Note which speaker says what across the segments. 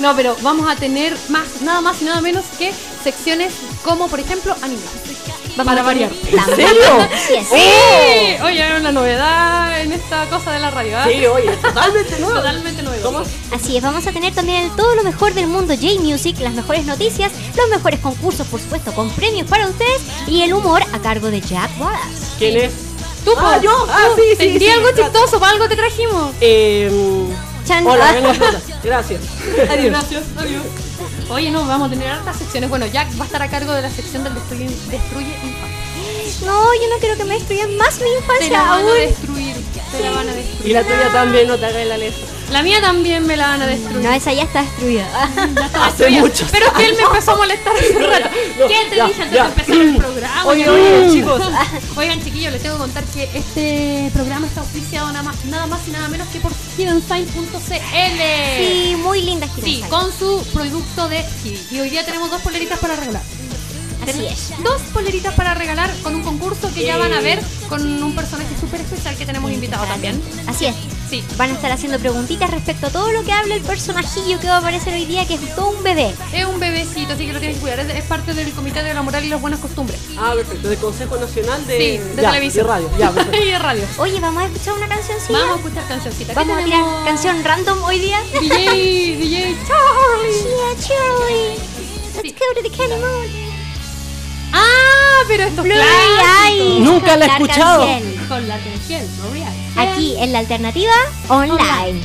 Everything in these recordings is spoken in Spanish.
Speaker 1: No, pero vamos a tener nada más y nada menos que secciones como, por ejemplo, anime. Para variar.
Speaker 2: ¿En serio?
Speaker 1: Sí, sí. Oye, hay una novedad en esta cosa de la radio, ¿eh?
Speaker 2: Sí, oye, totalmente nuevo.
Speaker 1: Totalmente nuevo.
Speaker 2: ¿Cómo?
Speaker 3: Así es, vamos a tener también todo lo mejor del mundo J-Music, las mejores noticias, los mejores concursos, por supuesto, con premios para ustedes y el humor a cargo de Jack Wallace.
Speaker 2: ¿Quién es?
Speaker 1: ¿Tú?
Speaker 2: yo. Sí.
Speaker 1: ¿Sentí algo chistoso? ¿Para algo te trajimos?
Speaker 3: Chan.
Speaker 2: Hola, vengo a gracias.
Speaker 1: Adiós. Gracias, adiós. Oye, no, vamos a tener hartas secciones. Bueno, Jack va a estar a cargo de la sección del Destruye Infancia.
Speaker 3: No, yo no quiero que me destruyan más mi
Speaker 1: Te
Speaker 3: infancia
Speaker 1: la van a
Speaker 3: aún.
Speaker 1: destruir. Te la van a destruir.
Speaker 2: Y la tuya también, no te hagas la lesa.
Speaker 1: La mía también me la van a destruir.
Speaker 3: No, esa ya está destruida.
Speaker 1: Ya está
Speaker 2: Hace
Speaker 1: destruida.
Speaker 2: mucho.
Speaker 1: Pero es que él me empezó a molestar hace rato.
Speaker 2: no,
Speaker 1: ¿Qué te
Speaker 2: ya,
Speaker 1: dije antes
Speaker 2: ya.
Speaker 1: de empezar el programa?
Speaker 2: Oye, chicos.
Speaker 1: Oigan, chiquillos, les tengo que contar que este programa está auspiciado nada más y nada menos que por hiddensign.cl.
Speaker 3: Sí, muy linda
Speaker 1: Sí,
Speaker 3: Hidden
Speaker 1: con su producto de Hidden. Y hoy día tenemos 2 poleritas para regalar.
Speaker 3: Así es.
Speaker 1: 2 poleritas para regalar con un concurso que ya van a ver con un personaje súper especial que tenemos invitado también.
Speaker 3: Así es.
Speaker 1: Sí.
Speaker 3: Van a estar haciendo preguntitas respecto a todo lo que habla el personajillo que va a aparecer hoy día, que es todo un bebé.
Speaker 1: Es un bebecito, así que lo tienes que cuidar. Es parte del Comité de la Moral y las Buenas Costumbres.
Speaker 2: Ah, perfecto. Del Consejo Nacional de...
Speaker 1: Sí, de
Speaker 2: ya,
Speaker 1: televisión.
Speaker 2: De radio, ya, perfecto.
Speaker 1: Y de radio.
Speaker 3: Oye, vamos a escuchar una cancioncita.
Speaker 1: Vamos a escuchar cancioncita.
Speaker 3: Vamos a tirar canción random hoy día.
Speaker 1: DJ Charlie.
Speaker 3: Yeah, Charlie. Let's
Speaker 1: Sí.
Speaker 3: go to the Candy Moon.
Speaker 1: Ah, pero esto es
Speaker 3: Blurry
Speaker 1: clásico.
Speaker 3: Eyes.
Speaker 2: Nunca la he
Speaker 3: Con
Speaker 2: escuchado.
Speaker 3: Larkanciel.
Speaker 1: Con la atención, Blurry Eyes.
Speaker 3: Aquí en la alternativa online.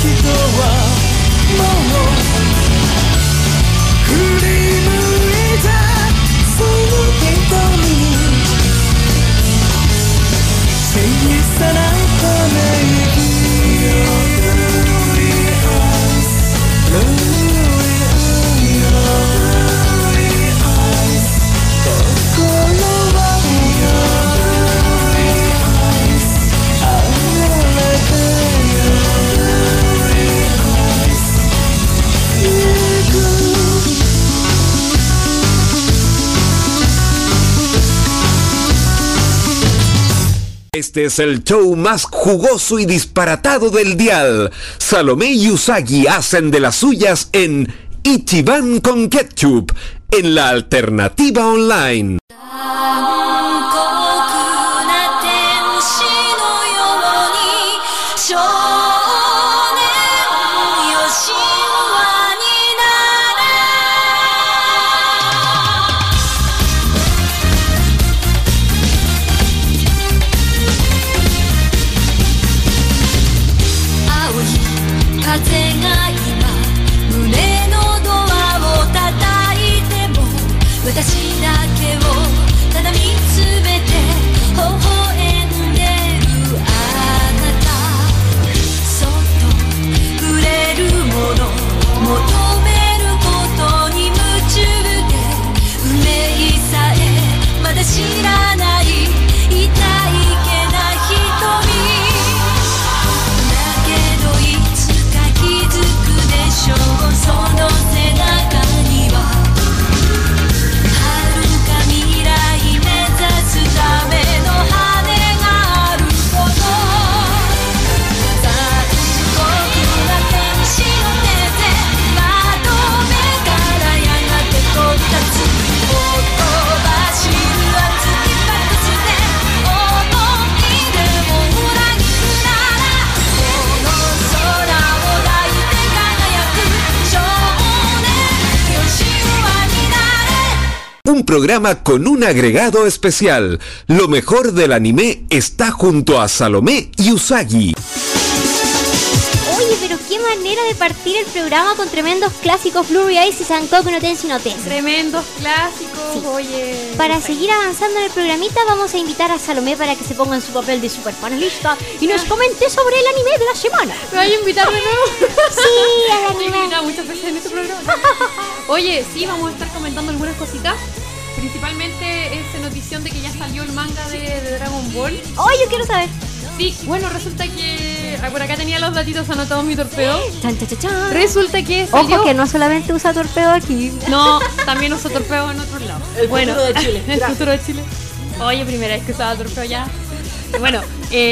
Speaker 4: はもう振り向いたその瞳小さなため息
Speaker 5: Este es el show más jugoso y disparatado del dial. Salomé y Usagi hacen de las suyas en Ichiban con Ketchup, en la alternativa online. Un programa con un agregado especial. Lo mejor del anime está junto a Salomé y Usagi.
Speaker 3: Oye, pero qué manera de partir el programa con tremendos clásicos Blurry Eyes y Sankoku no Tenshi no Ten.
Speaker 1: Tremendos clásicos,
Speaker 3: Sí.
Speaker 1: oye.
Speaker 3: Para seguir avanzando en el programita vamos a invitar a Salomé para que se ponga en su papel de super panelista y nos comente sobre el anime de la semana.
Speaker 1: ¿Me vaya a invitar de nuevo?
Speaker 3: Sí, al
Speaker 1: Me he
Speaker 3: anime.
Speaker 1: invitado muchas veces en este programa. Oye, sí, vamos a estar comentando algunas cositas. Principalmente esa notición de que ya salió el manga de Dragon Ball.
Speaker 3: Oh, yo quiero saber.
Speaker 1: Sí, bueno, resulta que... por acá tenía los datitos anotados mi torpedo.
Speaker 3: Chan, chan, chan, chan.
Speaker 1: Resulta que salió...
Speaker 3: Ojo que no solamente usa torpedo aquí.
Speaker 1: No, también uso torpedo en otros lados.
Speaker 2: El futuro de Chile.
Speaker 1: El
Speaker 2: Gracias.
Speaker 1: futuro de Chile. Oye, primera vez que usaba torpedo ya. Bueno,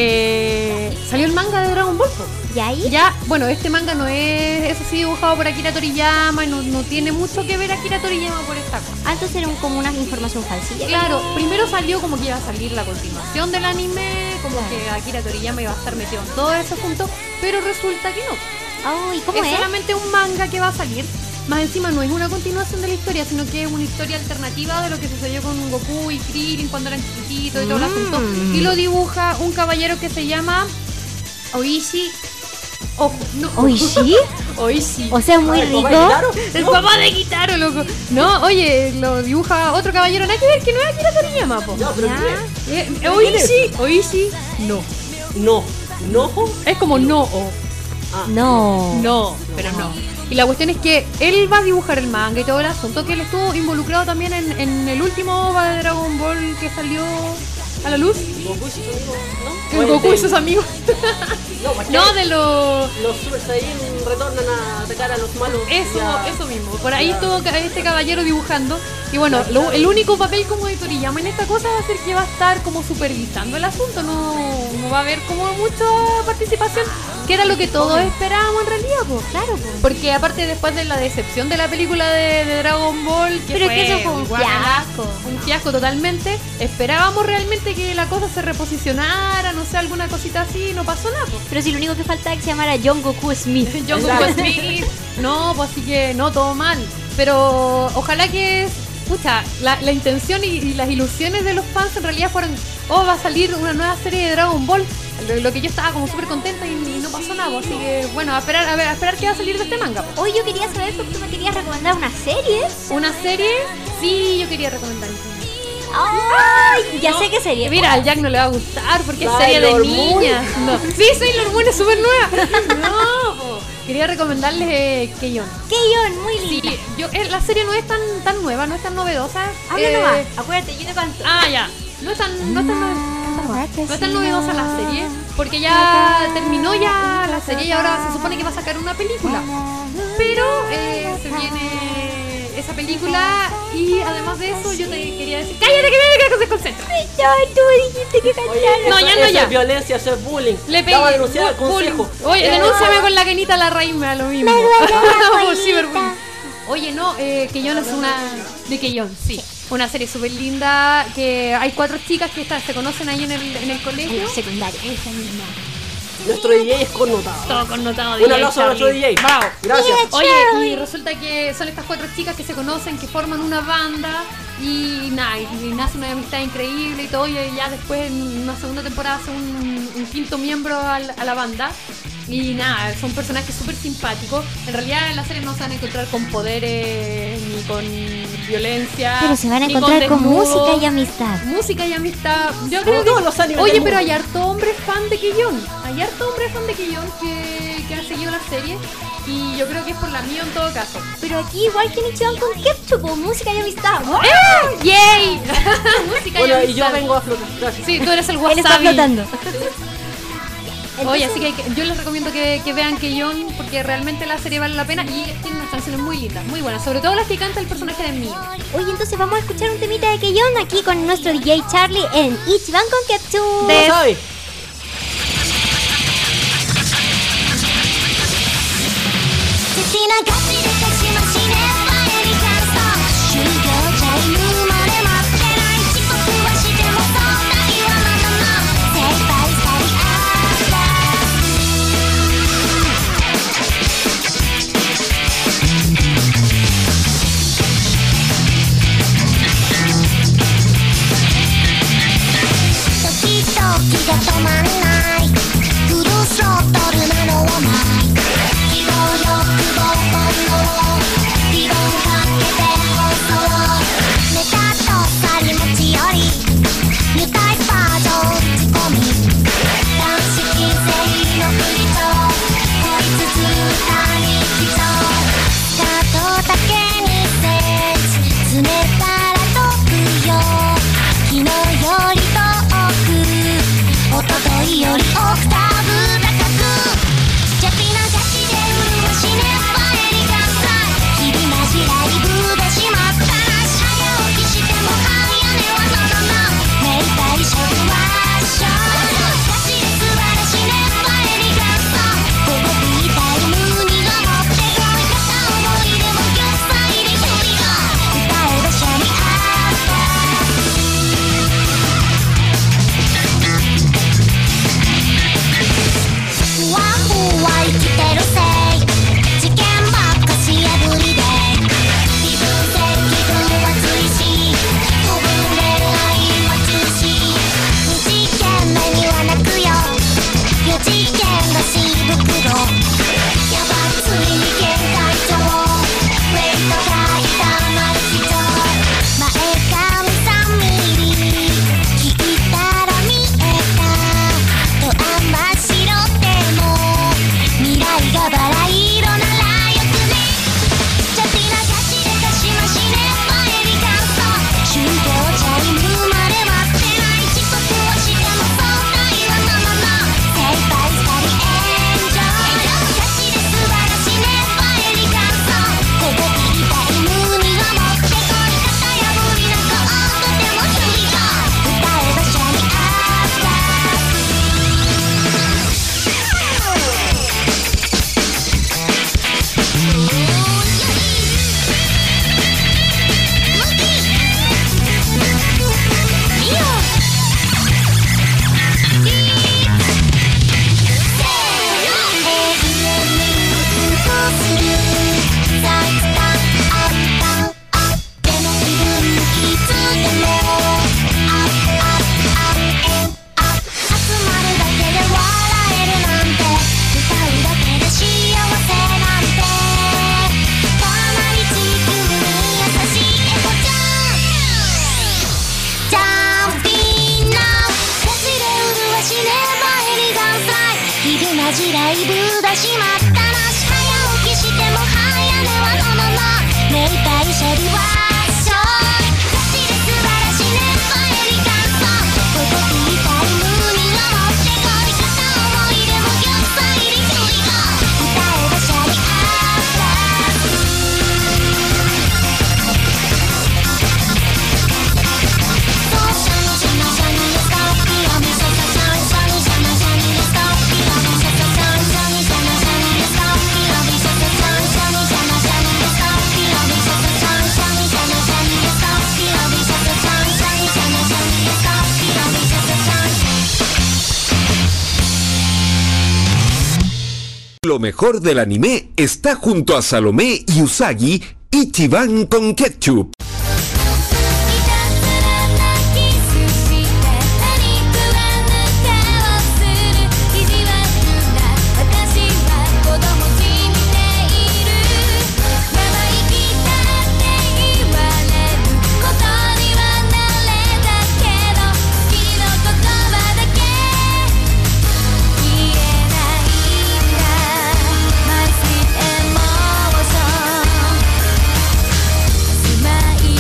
Speaker 1: salió el manga de Dragon Ball. Po.
Speaker 3: ¿Y ahí?
Speaker 1: Ya, bueno, este manga no es, eso sí, dibujado por Akira Toriyama, no tiene mucho que ver Akira Toriyama por esta cosa.
Speaker 3: Ah, entonces era como una información falsilla.
Speaker 1: Claro, primero salió como que iba a salir la continuación del anime, como que Akira Toriyama iba a estar metido en todo eso junto, pero resulta que no.
Speaker 3: Oh, ¿y cómo
Speaker 1: Es
Speaker 3: es?
Speaker 1: solamente un manga que va a salir. Más encima no es una continuación de la historia, sino que es una historia alternativa de lo que sucedió con Goku y Krillin cuando eran chiquititos y todo el asunto. Y lo dibuja un caballero que se llama Oishi. Ojo, no.
Speaker 3: ¿Oishi?
Speaker 1: Oishi.
Speaker 3: O sea, muy
Speaker 2: Ay, papá,
Speaker 3: rico.
Speaker 2: claro.
Speaker 1: El papá de Kitaro, loco. No, oye, lo dibuja otro caballero, nada que ver, que no es Akira Toriyama, po.
Speaker 2: No, pero
Speaker 3: Ya.
Speaker 2: ¿quién es?
Speaker 1: Oishi, no.
Speaker 2: No. No.
Speaker 1: Es como no o.
Speaker 3: No.
Speaker 1: No, pero no. Y la cuestión es que él va a dibujar el manga y todo el asunto, que él estuvo involucrado también en el último OVA de Dragon Ball que salió a la luz.
Speaker 2: Goku y sus amigos, ¿no?
Speaker 1: El
Speaker 2: O el
Speaker 1: Goku
Speaker 2: de-
Speaker 1: y sus amigos.
Speaker 2: No, pues,
Speaker 1: No, de los...
Speaker 2: los Super Saiyan retornan a atacar a los malos.
Speaker 1: Eso mismo. Por ahí estuvo este caballero dibujando. Y bueno, el único papel como de Toriyama en esta cosa va a ser que va a estar como supervisando el asunto. No va a haber como mucha participación, que era lo que todos esperábamos en realidad, pues.
Speaker 3: Claro, pues.
Speaker 1: Porque aparte después de la decepción de la película de Dragon Ball,
Speaker 3: Pero es que eso fue un
Speaker 1: guacala,
Speaker 3: fiasco.
Speaker 1: un fiasco totalmente, esperábamos realmente que la cosa se reposicionara, no sé, alguna cosita así, no pasó nada, pues.
Speaker 3: Pero si lo único que faltaba es que se llamara John Goku Smith.
Speaker 1: John Goku Smith, no, pues así que no, todo mal. Pero ojalá que pucha, la intención y las ilusiones de los fans en realidad fueron, va a salir una nueva serie de Dragon Ball. Lo que yo estaba como súper contenta y no pasó nada, así que bueno, a esperar qué va a salir de este manga.
Speaker 3: Hoy yo quería saber por qué tú me querías recomendar una serie.
Speaker 1: ¿Una serie? Sí, yo quería recomendar.
Speaker 3: ¡Ay! Ya sé qué serie.
Speaker 1: Mira, al Jack no le va a gustar porque es
Speaker 2: Sailor
Speaker 1: serie de
Speaker 2: Moon.
Speaker 1: niñas. No. Sí, Sailor Moon es súper nueva. No, po. Quería recomendarles Keion.
Speaker 3: Keion, muy
Speaker 1: Sí,
Speaker 3: linda.
Speaker 1: la serie no es tan nueva, no es tan novedosa.
Speaker 3: Habla nomás, acuérdate, yo te canto.
Speaker 1: Ya. No es tan novedosa la serie, porque ya terminó ya la serie y ahora se supone que va a sacar una película. Pero se viene esa película y además de eso yo te quería decir, cállate que me desconcentra.
Speaker 3: Tú dijiste que
Speaker 2: Oye,
Speaker 3: cantara.
Speaker 1: No,
Speaker 2: eso
Speaker 1: ya.
Speaker 2: es violencia, eso es bullying.
Speaker 1: Le
Speaker 2: La va a
Speaker 1: pegué.
Speaker 2: denunciar al consejo.
Speaker 1: Oye, denúnciame con la Kenita la raíz, me da lo mismo.
Speaker 3: Me duele la
Speaker 1: Por
Speaker 3: pollita.
Speaker 1: ciberbullying. Oye, no, Keion es una... De Keion, sí. Una serie súper linda, que hay 4 chicas que se conocen ahí en el colegio.
Speaker 3: Secundaria, esa misma.
Speaker 2: Nuestro DJ es connotado.
Speaker 1: Todo connotado.
Speaker 2: Un aplauso a nuestro DJ.
Speaker 1: Bravo.
Speaker 2: Gracias.
Speaker 1: Oye, y resulta que son estas 4 chicas que se conocen, que forman una banda y nada, y nace una amistad increíble y todo, y ya después en una segunda temporada hace un quinto miembro a la banda. Y nada, son personajes súper simpáticos. En realidad en la serie no se van a encontrar con poderes ni con violencia.
Speaker 3: Pero se van a
Speaker 1: ni
Speaker 3: encontrar con
Speaker 1: desnudos.
Speaker 3: música y amistad.
Speaker 1: Música y amistad. Yo
Speaker 2: Como
Speaker 1: creo
Speaker 2: todos
Speaker 1: que.
Speaker 2: los animes
Speaker 1: Oye,
Speaker 2: del
Speaker 1: pero
Speaker 2: mundo.
Speaker 1: hay harto hombre fan de Keion. Hay harto hombre fan de Keion que ha seguido la serie. Y yo creo que es por la mía en todo caso.
Speaker 3: Pero aquí igual que Nichiban con Ketchup, música y amistad.
Speaker 1: ¡Yay! Música
Speaker 2: Bueno,
Speaker 1: y
Speaker 2: y yo
Speaker 1: amistad.
Speaker 2: vengo a flotar. Gracias.
Speaker 1: Sí, tú eres el
Speaker 3: Él está
Speaker 1: wasabi.
Speaker 3: flotando.
Speaker 1: Oye, así que yo les recomiendo que vean Keion porque realmente la serie vale la pena y tiene unas canciones muy lindas, muy buenas. Sobre todo las que canta el personaje de Mio.
Speaker 3: Oye, entonces vamos a escuchar un temita de Keion aquí con nuestro DJ Charlie en Ichiban con Ketchup.
Speaker 2: ¿Cómo sabe?
Speaker 6: 切なガチでかしましね前にキャスト終了タイムまで待ってない遅刻はしてもそんなにはまだま精一杯去り時々が止まらないフルスロットルなのはない希望欲望本能同じライブだしまったなし早起きしても早寝はののの目いっぱいシェルワーショーガチで素晴らしいね前に感想ここティータイムにの持ってこい片思いでも玉砕でひょいご歌えばシャリアップ
Speaker 5: Lo mejor del anime está junto a Salomé y Usagi, Ichiban con Ketchup.
Speaker 6: スマイ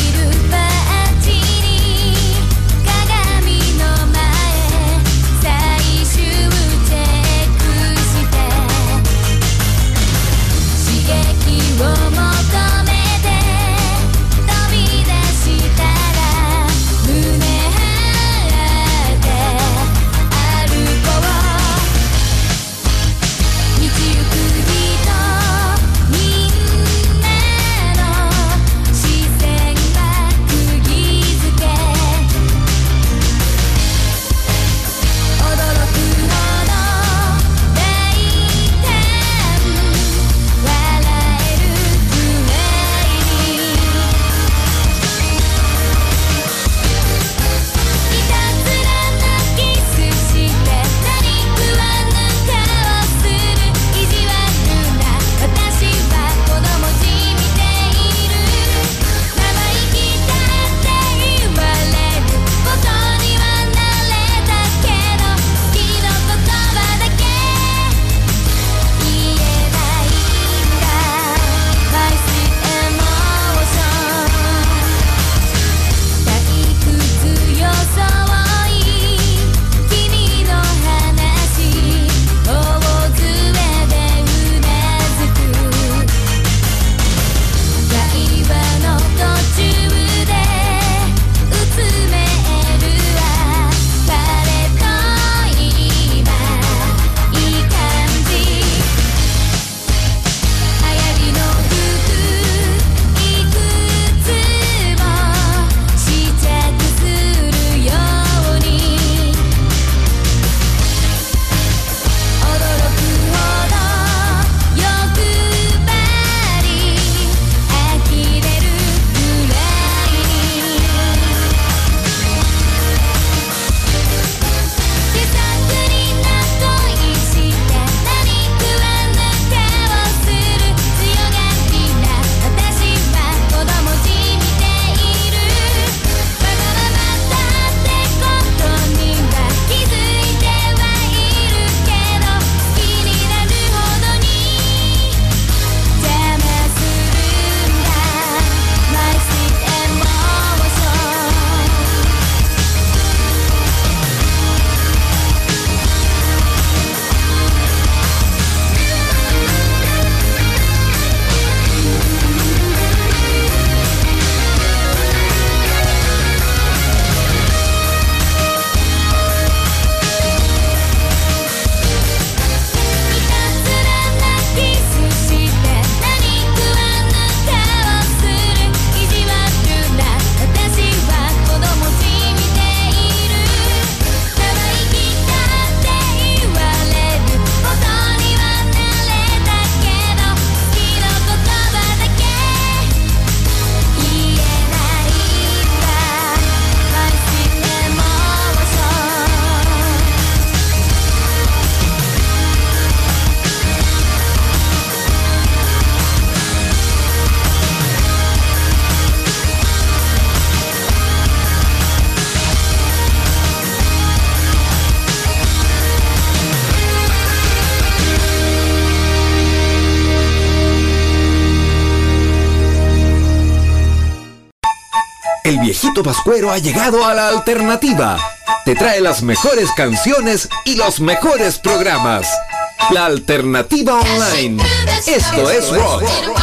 Speaker 5: viejito pascuero ha llegado a la alternativa. Te trae las mejores canciones y los mejores programas. La Alternativa Online. Esto es rock.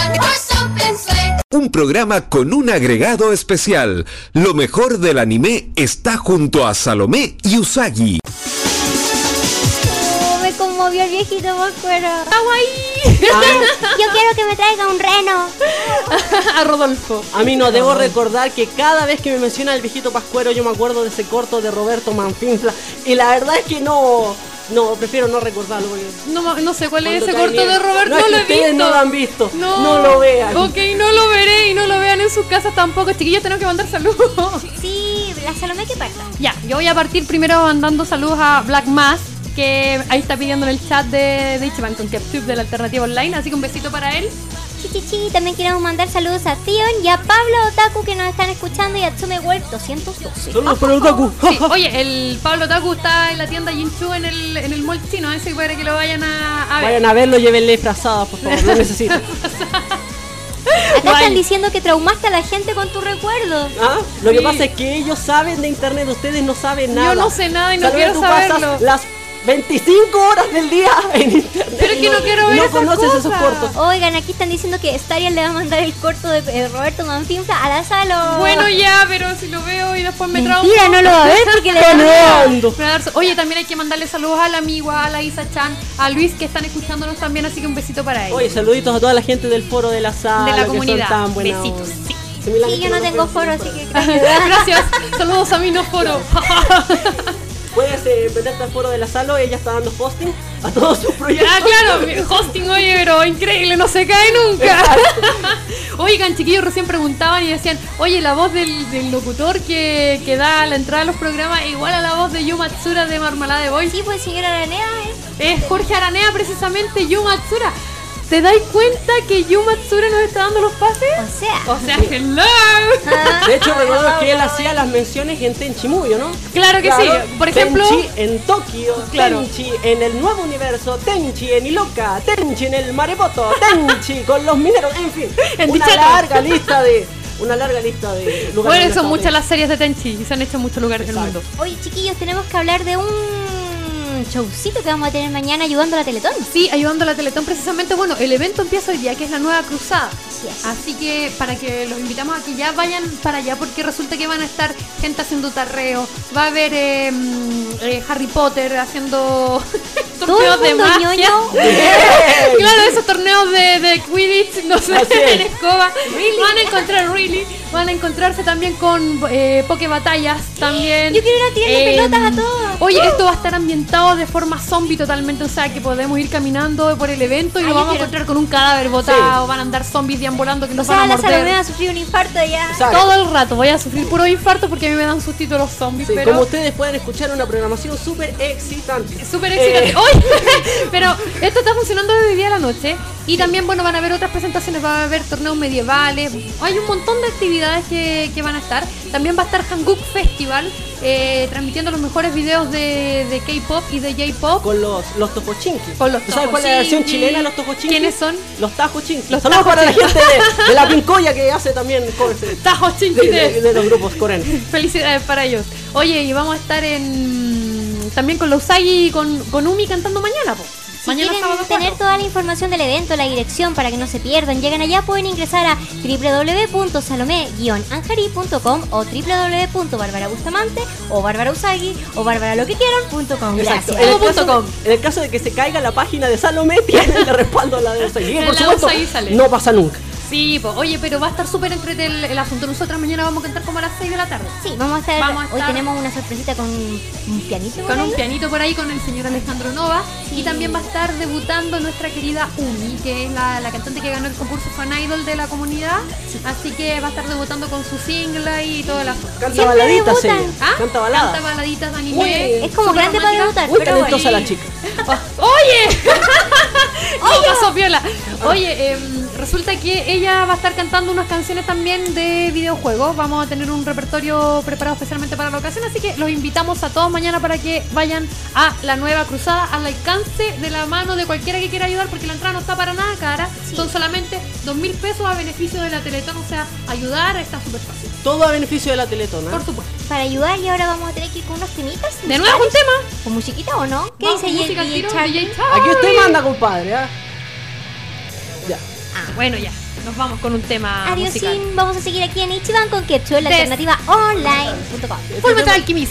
Speaker 5: Un programa con un agregado especial. Lo mejor del anime está junto a Salomé y Usagi.
Speaker 3: Me conmovió el viejito pascuero.
Speaker 1: ¡Kawaii!
Speaker 3: Yo quiero que me traiga un reno.
Speaker 1: A Rodolfo.
Speaker 2: A mí no debo recordar que cada vez que me menciona el viejito pascuero yo me acuerdo de ese corto de Roberto Manfinfla. Y la verdad es que no, prefiero no recordarlo.
Speaker 1: No sé cuál es ese
Speaker 2: Cuando
Speaker 1: corto de Roberto,
Speaker 2: no, es
Speaker 1: no
Speaker 2: que
Speaker 1: lo he
Speaker 2: ustedes
Speaker 1: visto.
Speaker 2: no lo han visto, no lo vean.
Speaker 1: Ok, no lo veré y no lo vean en sus casas tampoco. Chiquillos, tenemos que mandar saludos.
Speaker 3: Sí, la Salomé que parta.
Speaker 1: Ya, yo voy a partir primero mandando saludos a Black Mass, que ahí está pidiendo en el chat de Ichiban con KetChup de la Alternativa Online, así que un besito para él.
Speaker 3: Chichichi, también queremos mandar saludos a Tion y a Pablo Otaku que nos están escuchando y a Tsume Wolf 212.
Speaker 2: Saludos para el otaku.
Speaker 1: Sí, oye, el Pablo Taku está en la tienda Jinchu en el mall chino, ese para que lo vayan a ver.
Speaker 2: Vayan a verlo, llévenle frazadas, por favor, lo necesito.
Speaker 3: Acá están diciendo que traumaste a la gente con tu recuerdo.
Speaker 2: ¿Ah? Lo que
Speaker 1: Sí.
Speaker 2: pasa es que ellos saben de internet, ustedes no saben nada.
Speaker 1: Yo no sé nada y no
Speaker 2: Salomé,
Speaker 1: quiero
Speaker 2: tú
Speaker 1: saberlo.
Speaker 2: pasas las 25 horas del día en internet.
Speaker 1: Pero es que no quiero ver
Speaker 2: no
Speaker 1: esas
Speaker 2: conoces esos
Speaker 1: cosas.
Speaker 2: cortos.
Speaker 3: Oigan, aquí están diciendo que Stariel le va a mandar el corto de Roberto Manfinfla a la Salo.
Speaker 1: Bueno, ya, pero si lo veo y después me traumo.
Speaker 3: mentira, no lo va a ver porque le da miedo.
Speaker 2: Caneando.
Speaker 1: Me va a dar Oye, también hay que mandarle saludos a la amiga, a la Isa-chan, a Luis que están escuchándonos también, así que un besito para ellos.
Speaker 2: Oye, saluditos a toda la gente del foro de la sala.
Speaker 1: De la
Speaker 2: que son
Speaker 1: comunidad.
Speaker 2: tan buena
Speaker 1: Besitos.
Speaker 2: onda.
Speaker 1: Sí.
Speaker 2: Se me la
Speaker 3: Sí,
Speaker 2: gente
Speaker 3: yo no
Speaker 2: nos
Speaker 3: tengo
Speaker 2: ve.
Speaker 3: foro, así que gracias.
Speaker 1: Gracias. Saludos a mi no foro.
Speaker 2: Puedes meterte al foro de la sala, ella está dando hosting a todos sus proyectos.
Speaker 1: Ah, claro, mi hosting, oye, pero increíble, no se cae nunca. Oigan, chiquillos, recién preguntaban y decían, oye, la voz del locutor que da la entrada a los programas es igual a la voz de Yu Matsura de Marmalade Boy.
Speaker 3: Sí, pues señora Aranea,
Speaker 1: Es Jorge Aranea, precisamente, Yu Matsura. ¿Te dais cuenta que Yu Matsura nos está dando los pases?
Speaker 3: o sea.
Speaker 1: Hello.
Speaker 2: De hecho, recuerdo que él hacía las menciones en Tenchi Muyo, ¿no?
Speaker 1: Claro que sí. Por ejemplo,
Speaker 2: Tenchi en Tokio,
Speaker 1: Claro.
Speaker 2: Tenchi en el nuevo universo, Tenchi en Iloka, Tenchi en el Maremoto, Tenchi con los mineros, en fin.
Speaker 1: En
Speaker 2: una
Speaker 1: Dichato.
Speaker 2: larga lista de lugares.
Speaker 1: bueno,
Speaker 2: donde
Speaker 1: son
Speaker 2: está
Speaker 1: muchas
Speaker 2: Tenchi.
Speaker 1: las series de Tenchi y se han hecho en muchos lugares del
Speaker 2: Exacto.
Speaker 1: mundo.
Speaker 3: Oye, chiquillos, tenemos que hablar de un showcito que vamos a tener mañana ayudando a la Teletón.
Speaker 1: Sí, ayudando a la Teletón precisamente. Bueno, el evento empieza hoy día, que es la nueva cruzada.
Speaker 3: Así es.
Speaker 1: Así que para que los invitamos a que ya vayan para allá, porque resulta que van a estar gente haciendo tarreo, va a haber Harry Potter haciendo
Speaker 3: Todo
Speaker 1: torneos
Speaker 3: el
Speaker 1: de
Speaker 3: mundo
Speaker 1: magia.
Speaker 3: ñoño.
Speaker 1: Claro, esos torneos de Quidditch, no sé,
Speaker 2: Así es.
Speaker 1: en escoba. Van a encontrarse también con Pokebatallas también.
Speaker 3: Yo quiero ir a tirarle pelotas a todos.
Speaker 1: Oye, esto va a estar ambientado de forma zombie totalmente, o sea que podemos ir caminando por el evento y
Speaker 3: Ay,
Speaker 1: nos
Speaker 3: yo
Speaker 1: vamos a
Speaker 3: quiero.
Speaker 1: encontrar con un cadáver botado, van a andar zombies deambulando que
Speaker 3: O
Speaker 1: nos
Speaker 3: sea,
Speaker 1: van a
Speaker 3: la Salomé va
Speaker 1: morder.
Speaker 3: a sufrir un infarto ya.
Speaker 2: Exacto.
Speaker 1: Todo el rato voy a sufrir puros infartos porque a mí me dan sustito los zombies,
Speaker 2: Sí,
Speaker 1: pero
Speaker 2: como ustedes pueden escuchar, una programación súper excitante.
Speaker 1: súper excitante. ¡Oye! Pero esto está funcionando desde el día a la noche. Y también, bueno, van a haber otras presentaciones, va a haber torneos medievales. Hay un montón de actividades que van a estar. También va a estar Hanguk Festival, transmitiendo los mejores videos de K-pop y de J-pop.
Speaker 2: Con los Tojochinki.
Speaker 1: Con los
Speaker 2: ¿Tú sabes cuál es la versión
Speaker 1: Tojochinki?
Speaker 2: chilena de los Tojochinki?
Speaker 1: ¿Quiénes son?
Speaker 2: Los Tajochinki.
Speaker 1: Los
Speaker 2: Saludos para la
Speaker 1: Tajochinki.
Speaker 2: gente de la Pincoya que hace también covers
Speaker 1: Tajo Chinky
Speaker 2: de los grupos coreanos.
Speaker 1: Felicidades para ellos. Oye, y vamos a estar también con los Usagi y con Umi cantando mañana, po.
Speaker 3: Si
Speaker 1: Mañana
Speaker 3: quieren
Speaker 1: sábado
Speaker 3: tener
Speaker 1: 4.
Speaker 3: toda la información del evento, la dirección para que no se pierdan, lleguen allá, pueden ingresar a www.salome-anjari.com o www.barbarabustamante o barbarausagi o barbaraloquequieran.com.
Speaker 2: Exacto.
Speaker 3: Gracias.
Speaker 2: En el caso de que se caiga la página de Salomé, tienen de respaldo a la de Usagi. Y
Speaker 1: La
Speaker 2: por
Speaker 1: de
Speaker 2: supuesto,
Speaker 1: Usagi sale.
Speaker 2: no pasa nunca.
Speaker 1: Sí, po. Oye, pero va a estar súper entretenido el asunto. Nosotras mañana vamos a cantar como a las 6 de la tarde.
Speaker 3: Sí, vamos a estar,
Speaker 1: Vamos a
Speaker 3: hoy
Speaker 1: estar-
Speaker 3: tenemos una sorpresita con un pianito por
Speaker 1: Con
Speaker 3: ahí.
Speaker 1: un pianito por ahí con el señor Alejandro Nova. Y también va a estar debutando nuestra querida Umi, que es la cantante que ganó el concurso Fan Idol de la comunidad. Así que va a estar debutando con su single y todo el asunto.
Speaker 2: Canta
Speaker 3: Siempre
Speaker 2: baladitas
Speaker 3: debutan.
Speaker 2: ella.
Speaker 1: ¿Ah?
Speaker 2: Canta baladas.
Speaker 1: Canta baladitas de anime.
Speaker 2: Muy-
Speaker 3: Es como
Speaker 1: súper
Speaker 3: grande para
Speaker 1: románticas.
Speaker 3: debutar.
Speaker 2: Muy
Speaker 1: Pero
Speaker 2: talentosa
Speaker 1: ahí-
Speaker 2: la chica.
Speaker 1: ¡Oye! No pasó piola. Oye, resulta que ella va a estar cantando unas canciones también de videojuegos. Vamos a tener un repertorio preparado especialmente para la ocasión, así que los invitamos a todos mañana para que vayan a la nueva cruzada al alcance de la mano de cualquiera que quiera ayudar, porque la entrada no está para nada cara.
Speaker 3: Sí.
Speaker 1: Son solamente 2.000 pesos a beneficio de la Teletón, o sea, ayudar está súper fácil.
Speaker 2: Todo a beneficio de la Teletón, ¿eh?
Speaker 1: Por supuesto.
Speaker 3: Para ayudar, y ahora vamos a tener que ir con unos temitas.
Speaker 1: De nuevo un tema.
Speaker 3: ¿Con musiquita o no? ¿Qué
Speaker 1: Vamos,
Speaker 3: dice
Speaker 1: música al
Speaker 3: DJ
Speaker 1: tiro,
Speaker 3: Charlie?
Speaker 1: DJ Charlie.
Speaker 2: Aquí usted manda, compadre, ¿eh? Ya.
Speaker 1: Bueno, ya, nos vamos con un tema
Speaker 3: Adiós,
Speaker 1: musical.
Speaker 3: Sin. Vamos a seguir aquí en Ichiban con Ketchup, la
Speaker 1: Des.
Speaker 3: alternativa online.com.
Speaker 1: Full Metal Alchemist.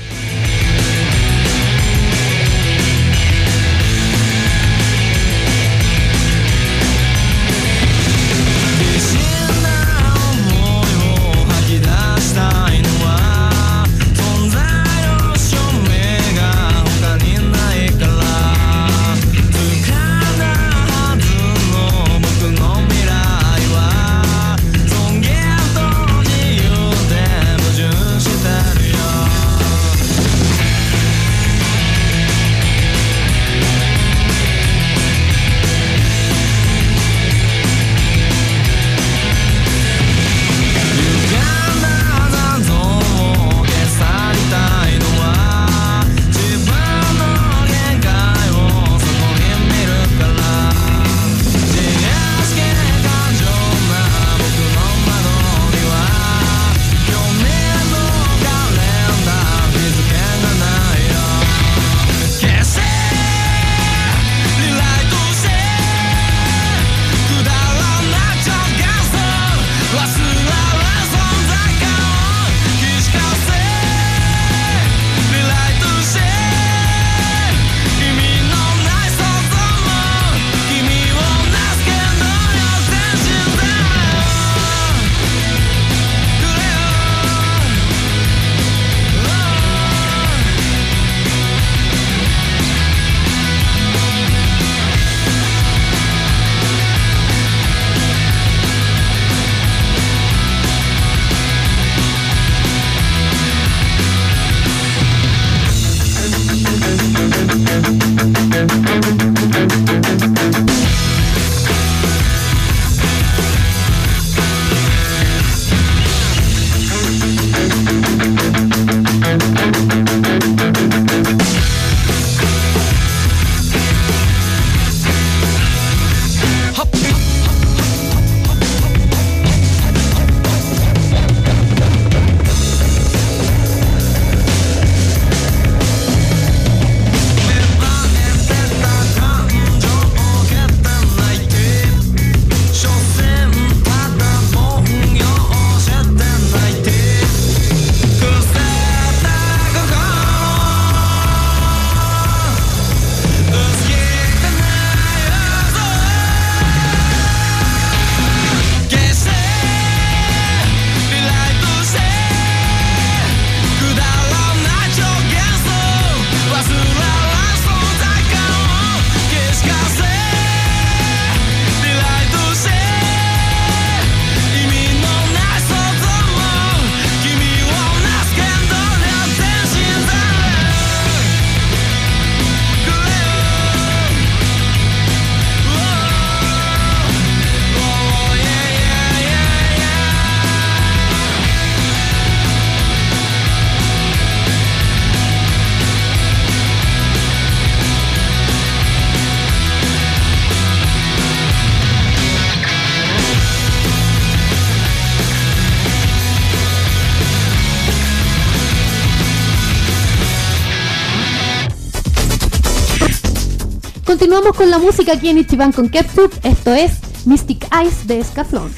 Speaker 1: Continuamos con la música aquí en Ichiban con Ketchup. Esto es Mystic Eyes de Scaflón.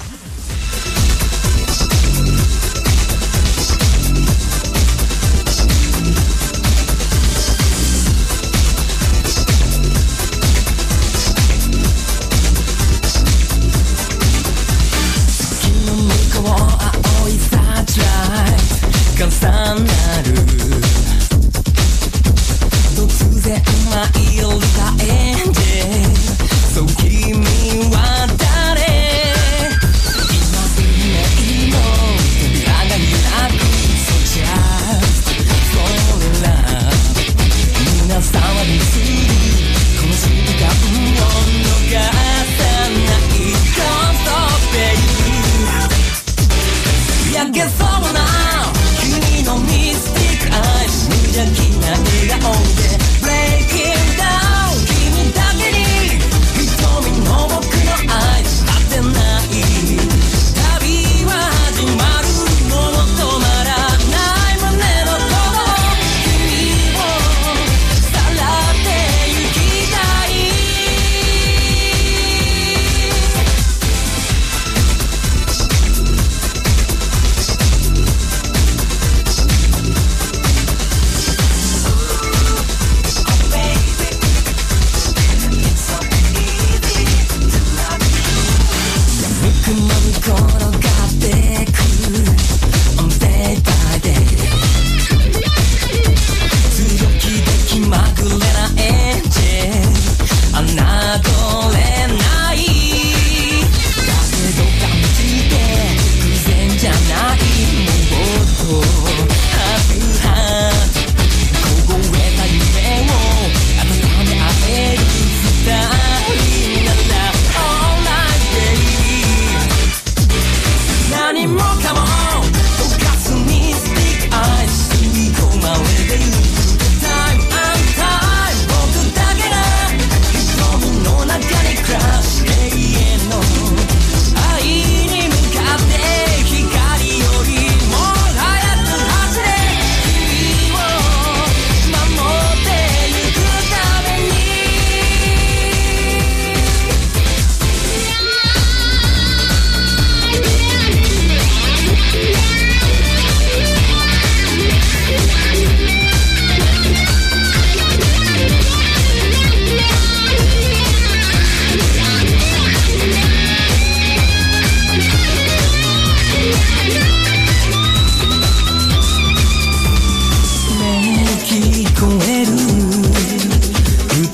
Speaker 6: この瞬間を逃さない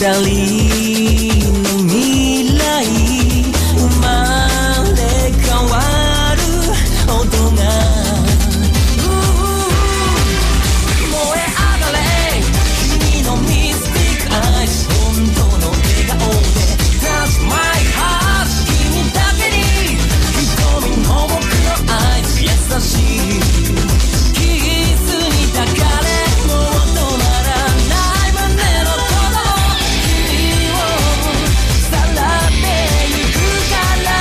Speaker 4: りの未来生まれ変わる音が燃え上がれ君のミスティックアイス本当の笑顔で Touch my heart 君だけに瞳の僕のアイス優しいキスに抱かれもう止まらない胸の鼓動君をさらってゆくから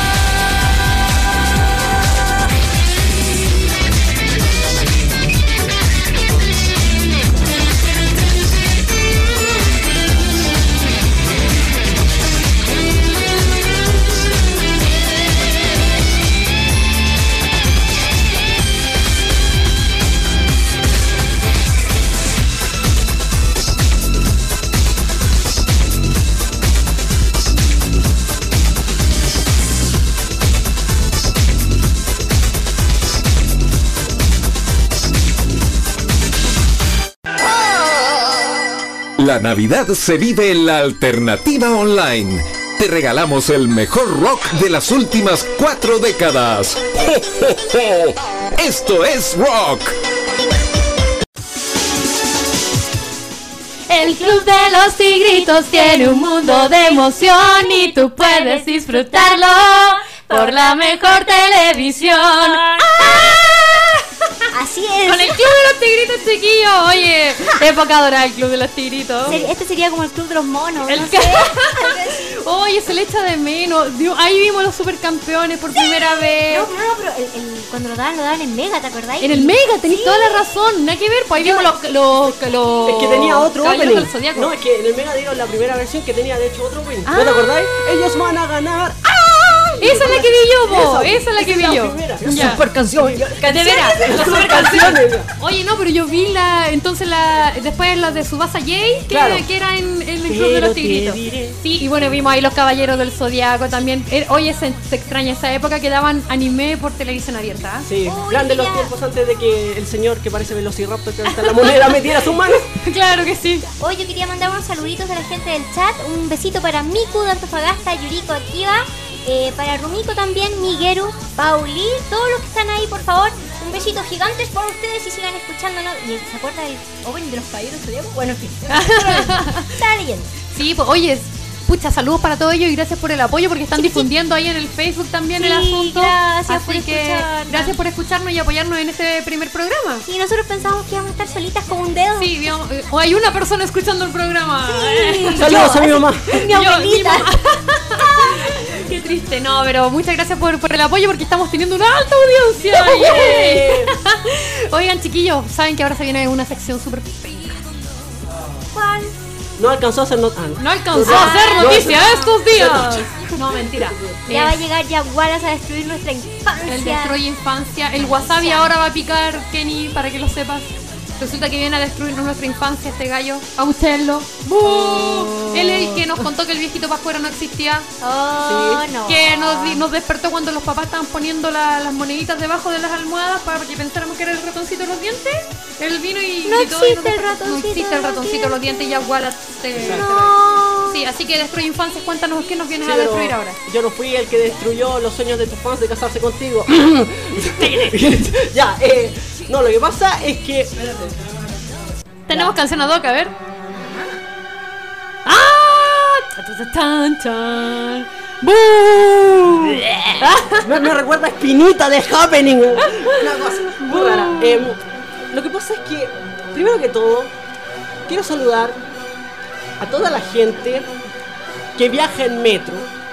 Speaker 5: La Navidad se vive en la Alternativa Online. Te regalamos el mejor rock de las últimas 4 décadas. ¡Jo, jo, jo! ¡Esto es rock!
Speaker 1: El Club de los Tigritos tiene un mundo de emoción y tú puedes disfrutarlo por la mejor televisión. ¡Ah!
Speaker 3: Así es.
Speaker 1: Con el Club de los Tigritos, chiquillos. Oye, época dorada el Club de los Tigritos.
Speaker 3: Este sería como el club de los monos.
Speaker 1: El
Speaker 3: no
Speaker 1: ca-
Speaker 3: sé.
Speaker 1: Oye, se le echa de menos. Ahí vimos los supercampeones por primera vez.
Speaker 3: No, pero cuando lo daban en Mega, ¿te acordáis?
Speaker 1: En el Mega, tenéis toda la razón. Nada que ver, pues ahí vimos los
Speaker 2: Es que tenía otro
Speaker 1: Caballeros
Speaker 2: opening.
Speaker 1: del Zodiaco.
Speaker 2: No, es que en el Mega dieron la primera versión que tenía de hecho otro opening.
Speaker 1: Ah.
Speaker 2: ¿No te acordáis? Ellos van a ganar.
Speaker 1: Esa es la que vi yo, po. Esa es la que vi yo. Ya.
Speaker 2: Super canción.
Speaker 1: De veras, las
Speaker 2: Super
Speaker 1: super
Speaker 2: canciones.
Speaker 1: Oye, no, pero yo vi después las de Subasa J,
Speaker 2: Claro.
Speaker 1: que era en el Club de los Tigritos. Sí, y bueno, vimos ahí los Caballeros del Zodiaco también. Oye, se extraña esa época que daban anime por televisión abierta.
Speaker 2: Sí,
Speaker 3: Uy,
Speaker 2: grandes los
Speaker 3: ya.
Speaker 2: tiempos antes de que el señor que parece Velociraptor que está en la moneda metiera sus manos.
Speaker 1: Claro que sí.
Speaker 3: Hoy yo quería mandar unos saluditos a la gente del chat. Un besito para Miku de Antofagasta, Yuriko Akiva, para Rumiko también, Migueru, Pauli, todos los que están ahí, por favor. Un besito gigante por ustedes y sigan escuchándonos. ¿Y se acuerda del opening de los Caballeros del Zodiaco? Bueno, en fin. Estaba leyendo.
Speaker 1: Sí, pues oye, pucha, saludos para todos ellos y gracias por el apoyo porque están difundiendo ahí en el Facebook también el
Speaker 3: Sí,
Speaker 1: asunto.
Speaker 3: gracias
Speaker 1: Así
Speaker 3: por
Speaker 1: que
Speaker 3: escucharnos.
Speaker 1: gracias por escucharnos y apoyarnos en este primer programa.
Speaker 3: Sí, nosotros pensábamos que íbamos a estar solitas como un dedo.
Speaker 1: Sí, o hay una persona escuchando el programa.
Speaker 3: Sí.
Speaker 2: Saludos a mi mamá.
Speaker 3: Mi abuelita.
Speaker 1: Qué triste, no, pero muchas gracias por el apoyo porque estamos teniendo una alta audiencia. Yeah. Oigan, chiquillos, saben que ahora se viene una sección súper...
Speaker 3: ¿Cuál?
Speaker 2: No alcanzó a hacer
Speaker 1: No alcanzó a hacer noticia estos días. No, mentira.
Speaker 3: Ya va a llegar ya Wallace a destruir nuestra infancia.
Speaker 1: El Destroy Infancia. El wasabi ahora va a picar, Kenny, para que lo sepas. Resulta que viene a destruirnos nuestra infancia este gallo. A usarlo. Él es el que nos contó que el viejito Pascuero no existía.
Speaker 3: Oh, no.
Speaker 1: Que nos despertó cuando los papás estaban poniendo las moneditas debajo de las almohadas para que pensáramos que era el ratoncito de los dientes. Él vino y
Speaker 3: No
Speaker 1: gritó y
Speaker 3: existe el
Speaker 1: despertó.
Speaker 3: ratoncito
Speaker 1: No existe
Speaker 3: de
Speaker 1: el
Speaker 3: los
Speaker 1: ratoncito de los dientes y ya Wallace
Speaker 3: No.
Speaker 1: Sí, así que Destroy Infancias, cuéntanos qué nos vienes
Speaker 2: Sí,
Speaker 1: a
Speaker 2: pero
Speaker 1: destruir ahora.
Speaker 2: yo no fui el que destruyó los sueños de tus fans de casarse contigo. Ya, no, lo que pasa es que
Speaker 1: Tenemos canción ad hoc, a ver. ¡Ah! ¡Tan, tan! ¡Bú!
Speaker 2: me recuerda a Espinita de Happening. Una cosa muy rara. Lo que pasa es que, primero que todo, quiero saludar a toda la gente que viaja en metro.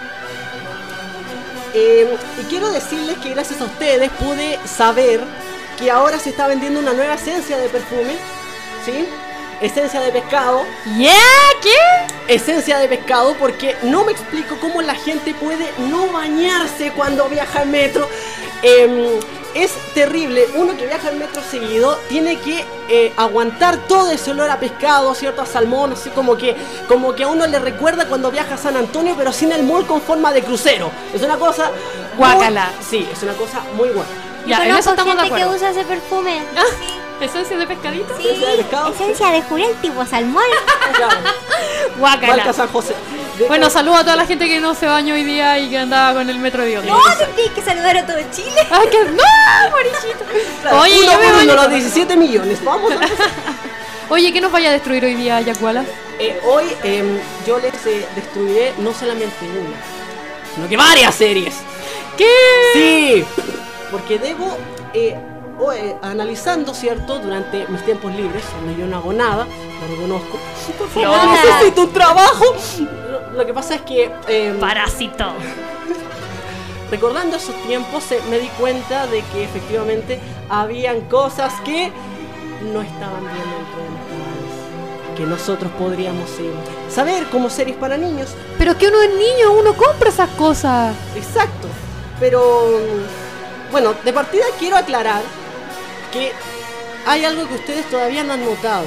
Speaker 2: Y quiero decirles que gracias a ustedes pude saber que ahora se está vendiendo una nueva esencia de perfume. ¿Sí? Esencia de pescado.
Speaker 1: ¿Yeah? ¿Qué?
Speaker 2: Esencia de pescado, porque no me explico cómo la gente puede no bañarse cuando viaja en metro. Es terrible. Uno que viaja en metro seguido tiene que aguantar todo ese olor a pescado, ¿cierto? A salmón, así como que a uno le recuerda cuando viaja a San Antonio, pero sin el mall con forma de crucero. Es una cosa
Speaker 1: Guácala.
Speaker 2: Sí, es una cosa muy buena.
Speaker 1: Ya,
Speaker 3: Yo
Speaker 1: en eso
Speaker 3: conozco
Speaker 1: estamos de
Speaker 3: gente que
Speaker 1: acuerdo.
Speaker 3: usa ese perfume. Sí.
Speaker 1: ¿Esencia de pescadito?
Speaker 2: Esencia de pescado.
Speaker 3: Esencia de jurel tipo salmón.
Speaker 2: Claro.
Speaker 1: Guácala.
Speaker 2: Marca San José.
Speaker 1: Bueno, saludo a toda la gente que no se bañó hoy día y que andaba con el metro de
Speaker 3: No, tienes que saludar a todo Chile.
Speaker 1: ¡Ay, que no, Marichito!
Speaker 2: Claro,
Speaker 1: Oye,
Speaker 2: uno
Speaker 1: yo me
Speaker 2: por uno,
Speaker 1: baño.
Speaker 2: los 17 millones. Vamos a
Speaker 1: Oye, ¿qué nos vaya a destruir hoy día, Yacuala?
Speaker 2: Hoy yo les destruiré no solamente una, sino que varias series.
Speaker 1: ¿Qué?
Speaker 2: Sí, porque debo, analizando, ¿cierto? Durante mis tiempos libres, donde yo no hago nada, lo reconozco. Por favor,
Speaker 3: nota.
Speaker 2: necesito un trabajo. Lo que pasa es que...
Speaker 1: Parásito.
Speaker 2: recordando esos tiempos, me di cuenta de que efectivamente habían cosas que no estaban bien dentro de nuestros hogares, que nosotros podríamos saber como series para niños.
Speaker 1: Pero que uno es niño, uno compra esas cosas.
Speaker 2: Exacto, pero bueno, de partida quiero aclarar que hay algo que ustedes todavía no han notado.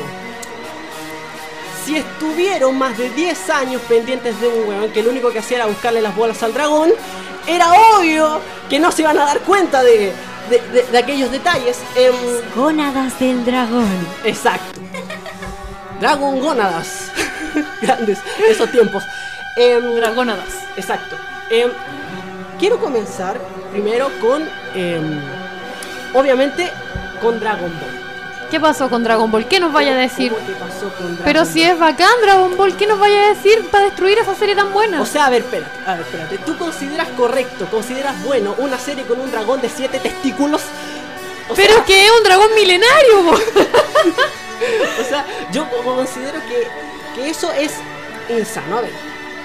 Speaker 2: Si estuvieron más de 10 años pendientes de un huevón que lo único que hacía era buscarle las bolas al dragón, era obvio que no se iban a dar cuenta de aquellos detalles.
Speaker 3: Gónadas del dragón.
Speaker 2: Exacto. Dragon Gónadas. Grandes esos tiempos.
Speaker 1: Dragonadas.
Speaker 2: Exacto. Quiero comenzar primero con, obviamente, con Dragon Ball.
Speaker 1: ¿Qué pasó con Dragon Ball? ¿Qué nos vaya a decir?
Speaker 2: ¿Cómo te pasó con Dragon
Speaker 1: Pero
Speaker 2: Ball?
Speaker 1: si es bacán Dragon Ball, ¿qué nos vaya a decir para destruir esa serie tan buena?
Speaker 2: O sea, a ver, espérate. ¿Tú consideras correcto, consideras bueno una serie con un dragón de 7 testículos? O
Speaker 1: pero
Speaker 2: sea,
Speaker 1: es que es un dragón milenario, po.
Speaker 2: O sea, yo considero que eso es insano. A ver.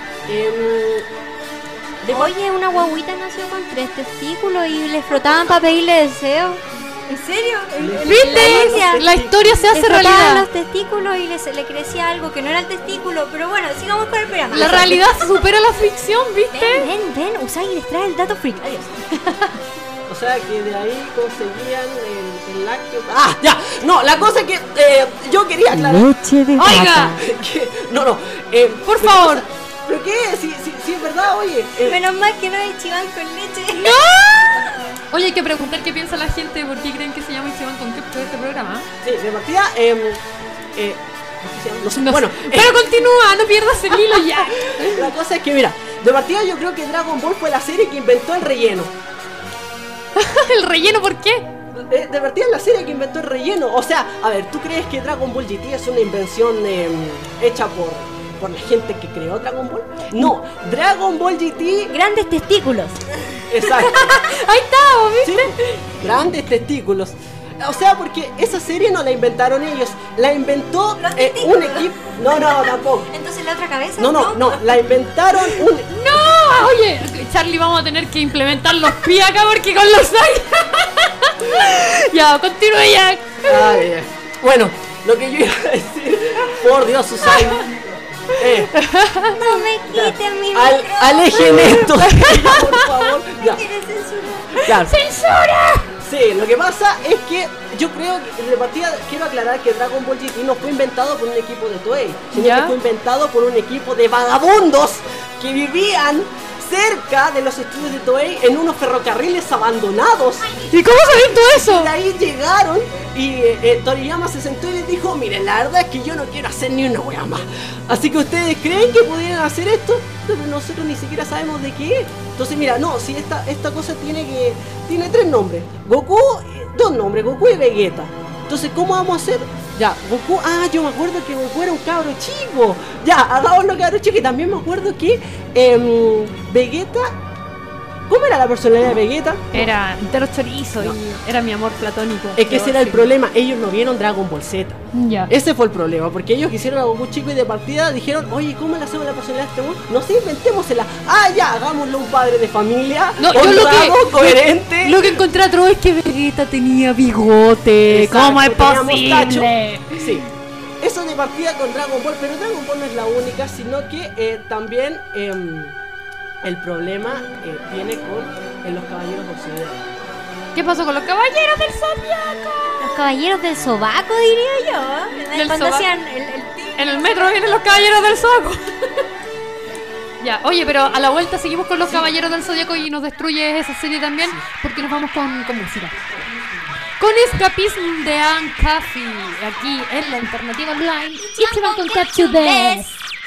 Speaker 3: Oye, una guaguita nació con 3 testículos y le frotaban para pedirle deseo. ¿En serio?
Speaker 1: ¿Viste? La historia se hace
Speaker 3: le frotaban
Speaker 1: realidad.
Speaker 3: los testículos y le crecía algo que no era el testículo. Pero bueno, sigamos con el programa.
Speaker 1: La realidad supera la ficción, ¿viste?
Speaker 3: Ven, Usagi les trae el dato freak. Adiós.
Speaker 2: O sea, que de ahí conseguían el lácteo. ¡Ah, ya! No, la cosa es que yo quería aclarar.
Speaker 3: Leche de
Speaker 1: Oiga,
Speaker 2: No.
Speaker 1: por
Speaker 2: lo que
Speaker 1: favor.
Speaker 2: pasa- ¿Pero qué? Si es verdad, oye.
Speaker 3: Menos mal que no hay chiván con leche.
Speaker 1: Oye, hay que preguntar qué piensa la gente, por qué creen que se llama Ichiban con Kepcho este programa.
Speaker 2: Sí, de partida, ¿cómo se llama? No sé.
Speaker 1: No
Speaker 2: Bueno,
Speaker 1: sé. Pero continúa, no pierdas el hilo ya.
Speaker 2: la cosa es que, mira, de partida yo creo que Dragon Ball fue la serie que inventó el relleno.
Speaker 1: ¿El relleno por qué?
Speaker 2: De partida es la serie que inventó el relleno. O sea, a ver, ¿tú crees que Dragon Ball GT es una invención hecha por la gente que creó Dragon Ball? No, Dragon Ball GT...
Speaker 3: Grandes testículos.
Speaker 2: Exacto.
Speaker 1: Ahí está,
Speaker 2: Sí,
Speaker 1: ¿viste?
Speaker 2: grandes testículos. O sea, porque esa serie no la inventaron ellos, la inventó
Speaker 3: Los
Speaker 2: un
Speaker 3: testículos.
Speaker 2: equipo. No, tampoco.
Speaker 3: Entonces la otra cabeza.
Speaker 2: No, la inventaron un.
Speaker 1: ¡No! Oye, Charlie, vamos a tener que implementar los pies acá porque con los años. Ya, continúe ya.
Speaker 2: Ay, bueno, lo que yo iba a decir, por Dios, Susana.
Speaker 3: No me quiten mi micrófono.
Speaker 2: Alejen esto, ya, por favor. Ya,
Speaker 3: ¿Quieres censurar?
Speaker 2: claro.
Speaker 1: ¡Censura!
Speaker 2: Sí, lo que pasa es que yo creo que de partida quiero aclarar que Dragon Ball GT no fue inventado por un equipo de Toei, sino
Speaker 1: ¿Ya?
Speaker 2: que fue inventado por un equipo de vagabundos que vivían cerca de los estudios de Toei en unos ferrocarriles abandonados.
Speaker 1: ¿Y cómo sabes tú
Speaker 2: Y
Speaker 1: eso?
Speaker 2: de ahí llegaron y Toriyama se sentó y les dijo: miren, la verdad es que yo no quiero hacer ni una wea más. Así que ustedes creen que podrían hacer esto, pero nosotros ni siquiera sabemos de qué es. Entonces mira, no, si esta cosa tiene 3 nombres. Goku, 2 nombres, Goku y Vegeta. Entonces, ¿cómo vamos a hacer? Ya, Goku, yo me acuerdo que Goku era un cabro chico. Ya, hagámoslo cabro chico. Y también me acuerdo que Vegeta, ¿cómo era la personalidad de Vegeta?
Speaker 1: Era entero chorizo y era mi amor platónico.
Speaker 2: Es que ese era el problema, ellos no vieron Dragon Ball Z.
Speaker 1: Ya.
Speaker 2: Ese fue el problema, porque ellos quisieron a Goku chico y de partida dijeron: oye, ¿cómo le hacemos la personalidad de este weón? No sé, inventémosela. Ya, hagámoslo un padre de familia,
Speaker 1: No, yo
Speaker 2: honrado, coherente.
Speaker 1: Lo que encontré atroz es que Vegeta tenía bigote.
Speaker 2: Exacto,
Speaker 1: ¿Cómo es
Speaker 2: tenía
Speaker 1: posible?
Speaker 2: mostacho. Sí. Eso de partida con Dragon Ball, pero Dragon Ball no es la única, sino que también el problema viene con los Caballeros del Zodiaco.
Speaker 1: ¿Qué pasó con los caballeros del Zodiaco?
Speaker 3: Los caballeros del sobaco, diría yo.
Speaker 1: Del
Speaker 3: Cuando
Speaker 1: sobaco.
Speaker 3: hacían el
Speaker 1: En el metro vienen los caballeros del Zodiaco. Ya, oye, pero a la vuelta seguimos con los caballeros del Zodiaco y nos destruye esa serie también porque nos vamos con música. Con Escapism de Anne Caffey, aquí en la Alternativa Online. Ichiban con Ketchup de...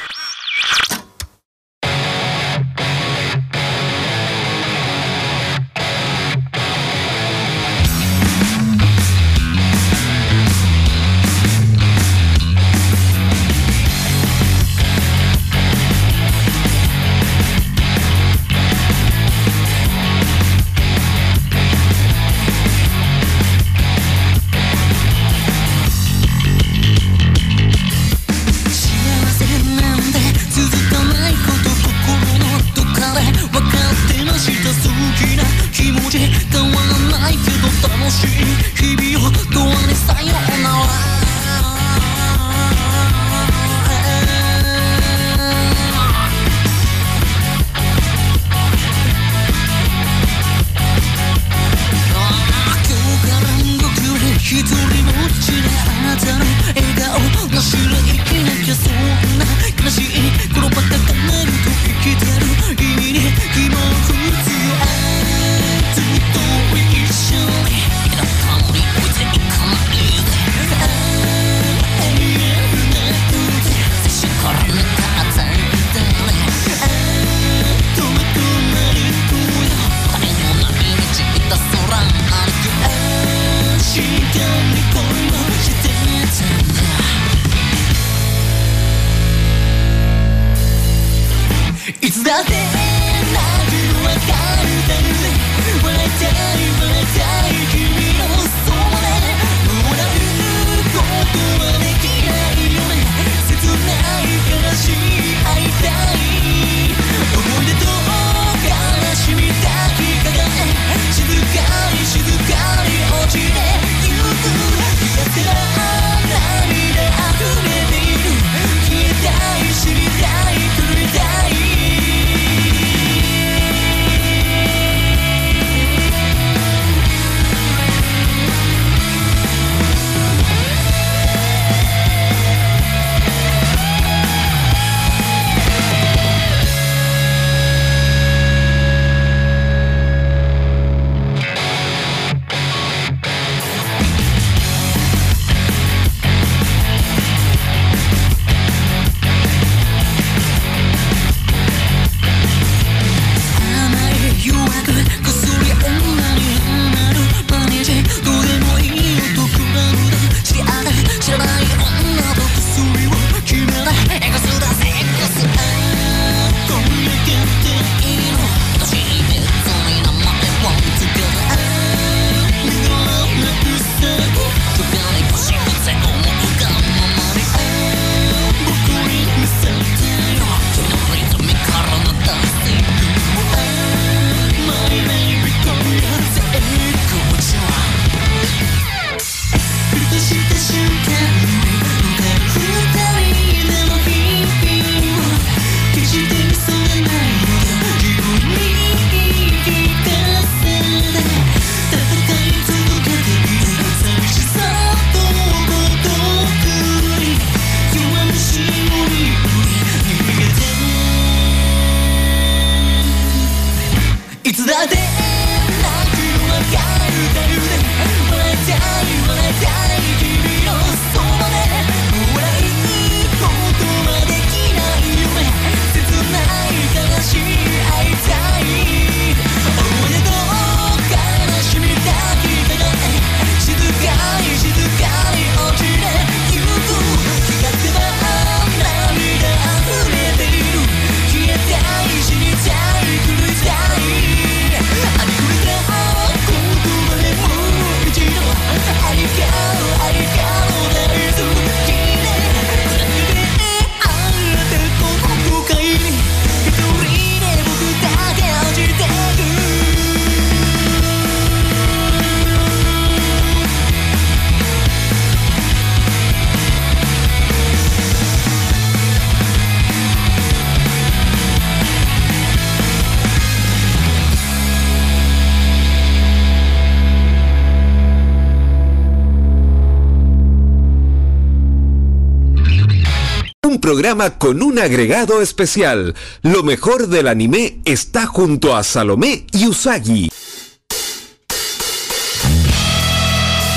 Speaker 5: Programa con un agregado especial. Lo mejor del anime está junto a Salomé y Usagi.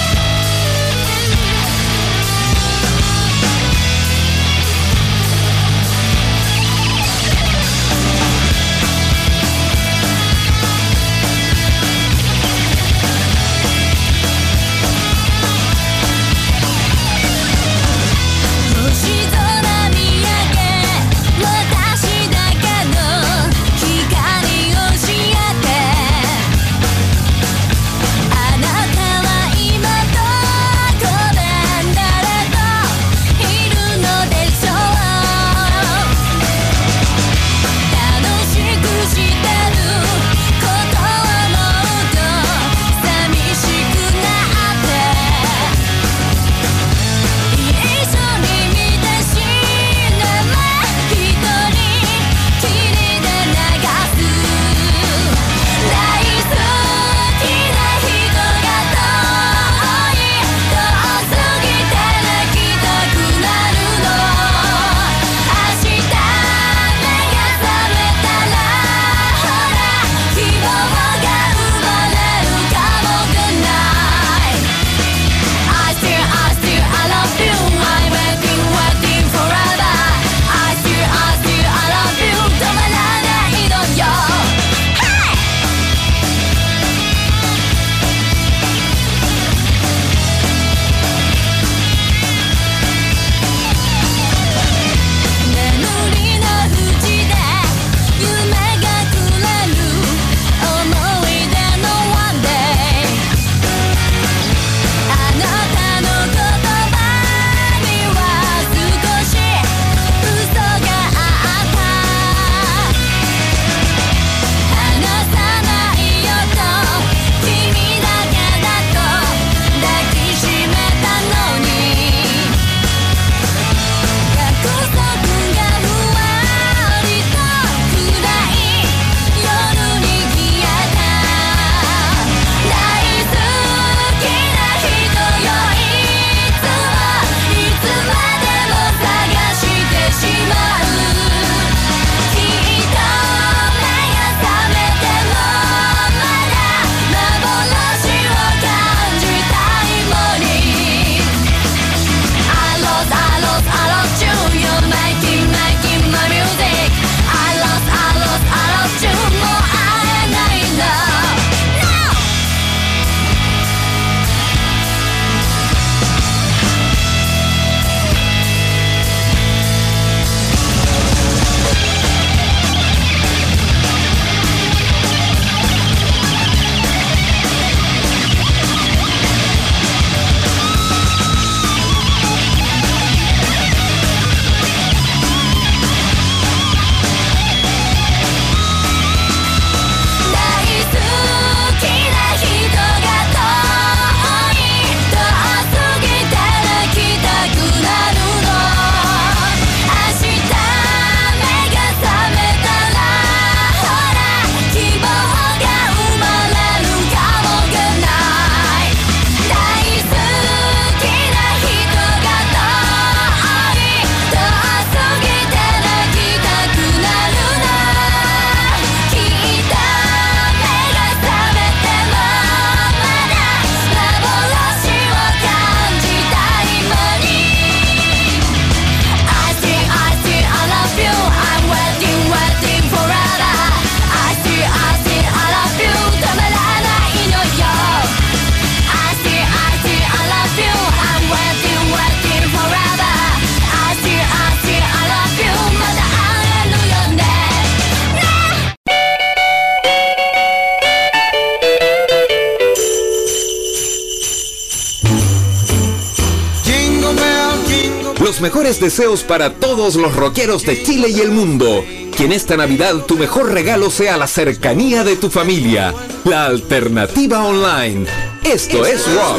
Speaker 5: Los mejores deseos para todos los rockeros de Chile y el mundo. Que en esta Navidad tu mejor regalo sea la cercanía de tu familia. La alternativa online. Esto es rock.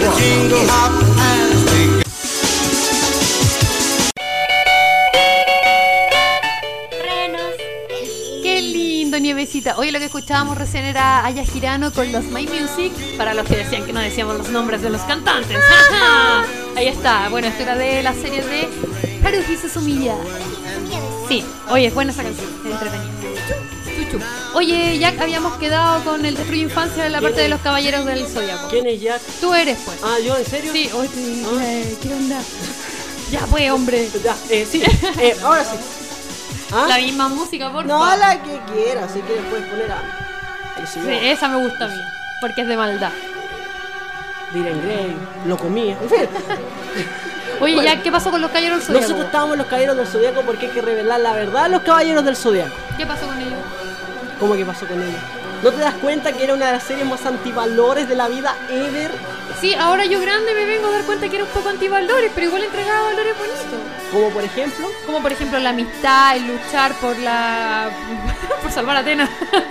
Speaker 1: Qué lindo, Nievecita. Oye, lo que escuchábamos recién era Aya Girano con los My Music. Para los que decían que no decíamos los nombres de los cantantes. Ahí está. Bueno, esto era de la serie de Haruhi Suzumiya. Sí, oye, es buena esa canción, es entretenida. Chuchu. Oye, Jack, habíamos quedado con el Destruye Infancia en la parte de los Caballeros del Zodiaco.
Speaker 2: ¿Quién es Jack?
Speaker 1: Tú eres, pues.
Speaker 2: Ah, ¿yo? ¿En serio?
Speaker 1: Sí, oye, ¿qué onda? Ya, pues, hombre.
Speaker 2: Ya, sí, ahora sí. ¿Ah?
Speaker 1: La misma música, por
Speaker 2: No,
Speaker 1: favor.
Speaker 2: la que quieras, si quieres puedes poner a...
Speaker 1: Sí, esa me gusta a mí, porque es de maldad.
Speaker 2: Diren Grey, lo comía, en fin.
Speaker 1: Oye, Jack, ¿qué pasó con los Caballeros del Zodiaco?
Speaker 2: Nosotros estábamos en los Caballeros del Zodiaco porque hay que revelar la verdad a los Caballeros del Zodiaco.
Speaker 1: ¿Qué pasó con ellos?
Speaker 2: ¿Cómo que pasó con ellos? ¿No te das cuenta que era una de las series más antivalores de la vida ever?
Speaker 1: Sí, ahora yo grande me vengo a dar cuenta que era un poco antivalores, pero igual entregaba valores bonitos.
Speaker 2: Como por ejemplo...
Speaker 1: Como por ejemplo la amistad, el luchar por la... por salvar a Atenas.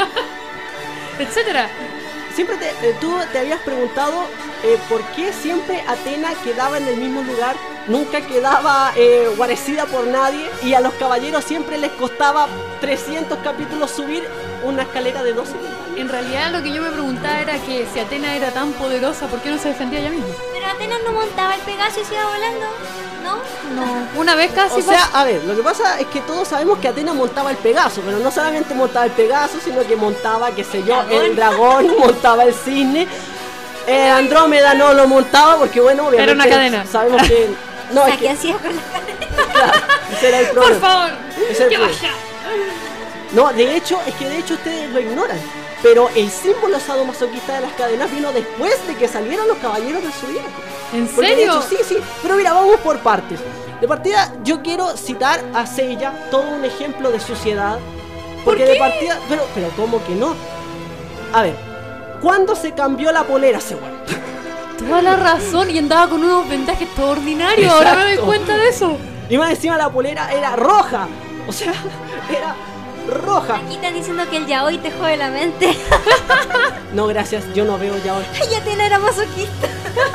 Speaker 1: Etcétera.
Speaker 2: Siempre tú te habías preguntado por qué siempre Atena quedaba en el mismo lugar, nunca quedaba guarecida por nadie, y a los caballeros siempre les costaba 300 capítulos subir una escalera de 12 peldaños.
Speaker 1: En realidad lo que yo me preguntaba era que si Atena era tan poderosa, ¿por qué no se defendía ella misma?
Speaker 3: Pero Atenas no montaba el Pegaso y se iba volando, ¿no?
Speaker 1: No. Una vez casi
Speaker 2: O sea, a ver, lo que pasa es que todos sabemos que Atena montaba el Pegaso, pero no solamente montaba el Pegaso, sino que montaba, qué sé yo, el dragón, montaba el cisne. Andrómeda no lo montaba porque, bueno, obviamente
Speaker 1: era una cadena.
Speaker 2: Sabemos que... No,
Speaker 3: O sea,
Speaker 2: es
Speaker 3: ¿qué
Speaker 2: que...
Speaker 3: hacía con la cadena?
Speaker 2: Claro, ese era el
Speaker 1: Por
Speaker 2: problema.
Speaker 1: favor,
Speaker 2: Ese era
Speaker 1: que
Speaker 2: el problema.
Speaker 1: vaya.
Speaker 2: No, de hecho, ustedes lo ignoran. Pero el símbolo sadomasoquista de las cadenas vino después de que salieron los Caballeros del Zodiaco.
Speaker 1: ¿En
Speaker 2: Porque de
Speaker 1: serio?
Speaker 2: hecho, sí. Pero mira, vamos por partes. De partida, yo quiero citar a Seiya, todo un ejemplo de suciedad. Porque
Speaker 1: ¿Por qué?
Speaker 2: de partida... Pero ¿cómo que no? A ver, ¿cuándo se cambió la polera ese weón?
Speaker 1: Toda la razón, y andaba con unos vendajes todo ordinarios. Ahora me doy
Speaker 2: Exacto.
Speaker 1: cuenta de eso.
Speaker 2: Y más encima la polera era roja. O sea, era roja.
Speaker 3: Aquí están diciendo que el yaoi te jode la mente.
Speaker 2: No, gracias, yo no veo ya hoy.
Speaker 3: Ay, Atena era masoquista.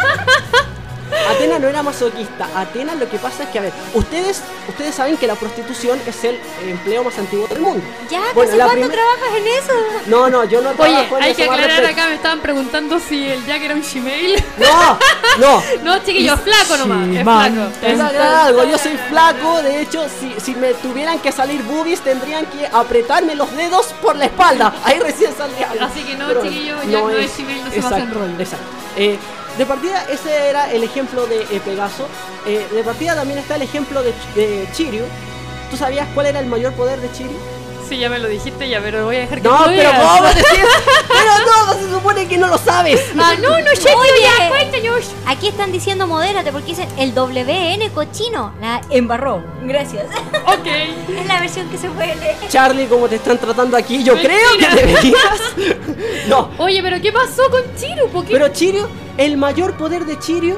Speaker 2: Atena no era masoquista. Atena, lo que pasa es que, a ver, ustedes saben que la prostitución es el empleo más antiguo del mundo.
Speaker 3: Ya,
Speaker 2: Bueno,
Speaker 3: ¿hace
Speaker 2: la
Speaker 3: cuánto
Speaker 2: primer-
Speaker 3: trabajas en eso?
Speaker 2: No, yo no
Speaker 1: Oye,
Speaker 2: trabajo en
Speaker 1: hay
Speaker 2: eso,
Speaker 1: que
Speaker 2: más
Speaker 1: aclarar
Speaker 2: respeto.
Speaker 1: acá, me estaban preguntando si el Jack era un Gmail.
Speaker 2: No.
Speaker 1: No, chiquillo, es flaco nomás. Es
Speaker 2: Man,
Speaker 1: flaco.
Speaker 2: te voy a aclarar algo, yo soy flaco, de hecho, si me tuvieran que salir boobies, tendrían que apretarme los dedos por la espalda. Ahí recién saldría algo.
Speaker 1: Así que no,
Speaker 2: Pero
Speaker 1: chiquillo, Jack no es Gmail, no se basa en rollo.
Speaker 2: Exacto. De partida, ese era el ejemplo de Pegaso. De partida también está el ejemplo de Chiryu. ¿Tú sabías cuál era el mayor poder de Chiryu?
Speaker 1: Sí, ya me lo dijiste, ya, pero voy a dejar que
Speaker 2: No,
Speaker 1: tú lo
Speaker 2: pero
Speaker 1: digas.
Speaker 2: ¿cómo decís? Pero no, se supone que no lo sabes.
Speaker 1: Ah, no, sé, tío,
Speaker 3: Oye.
Speaker 1: ya, cuéntanos.
Speaker 3: Aquí están diciendo modérate porque dicen el WN cochino. La embarró. Gracias.
Speaker 1: Ok.
Speaker 3: Es la versión que se puede leer.
Speaker 2: Charlie, como te están tratando aquí, yo
Speaker 1: Mentira.
Speaker 2: creo que deberías. No,
Speaker 1: Oye, pero ¿qué pasó con Chiru? ¿Por qué?
Speaker 2: pero Chiryu, el mayor poder de Chiryu.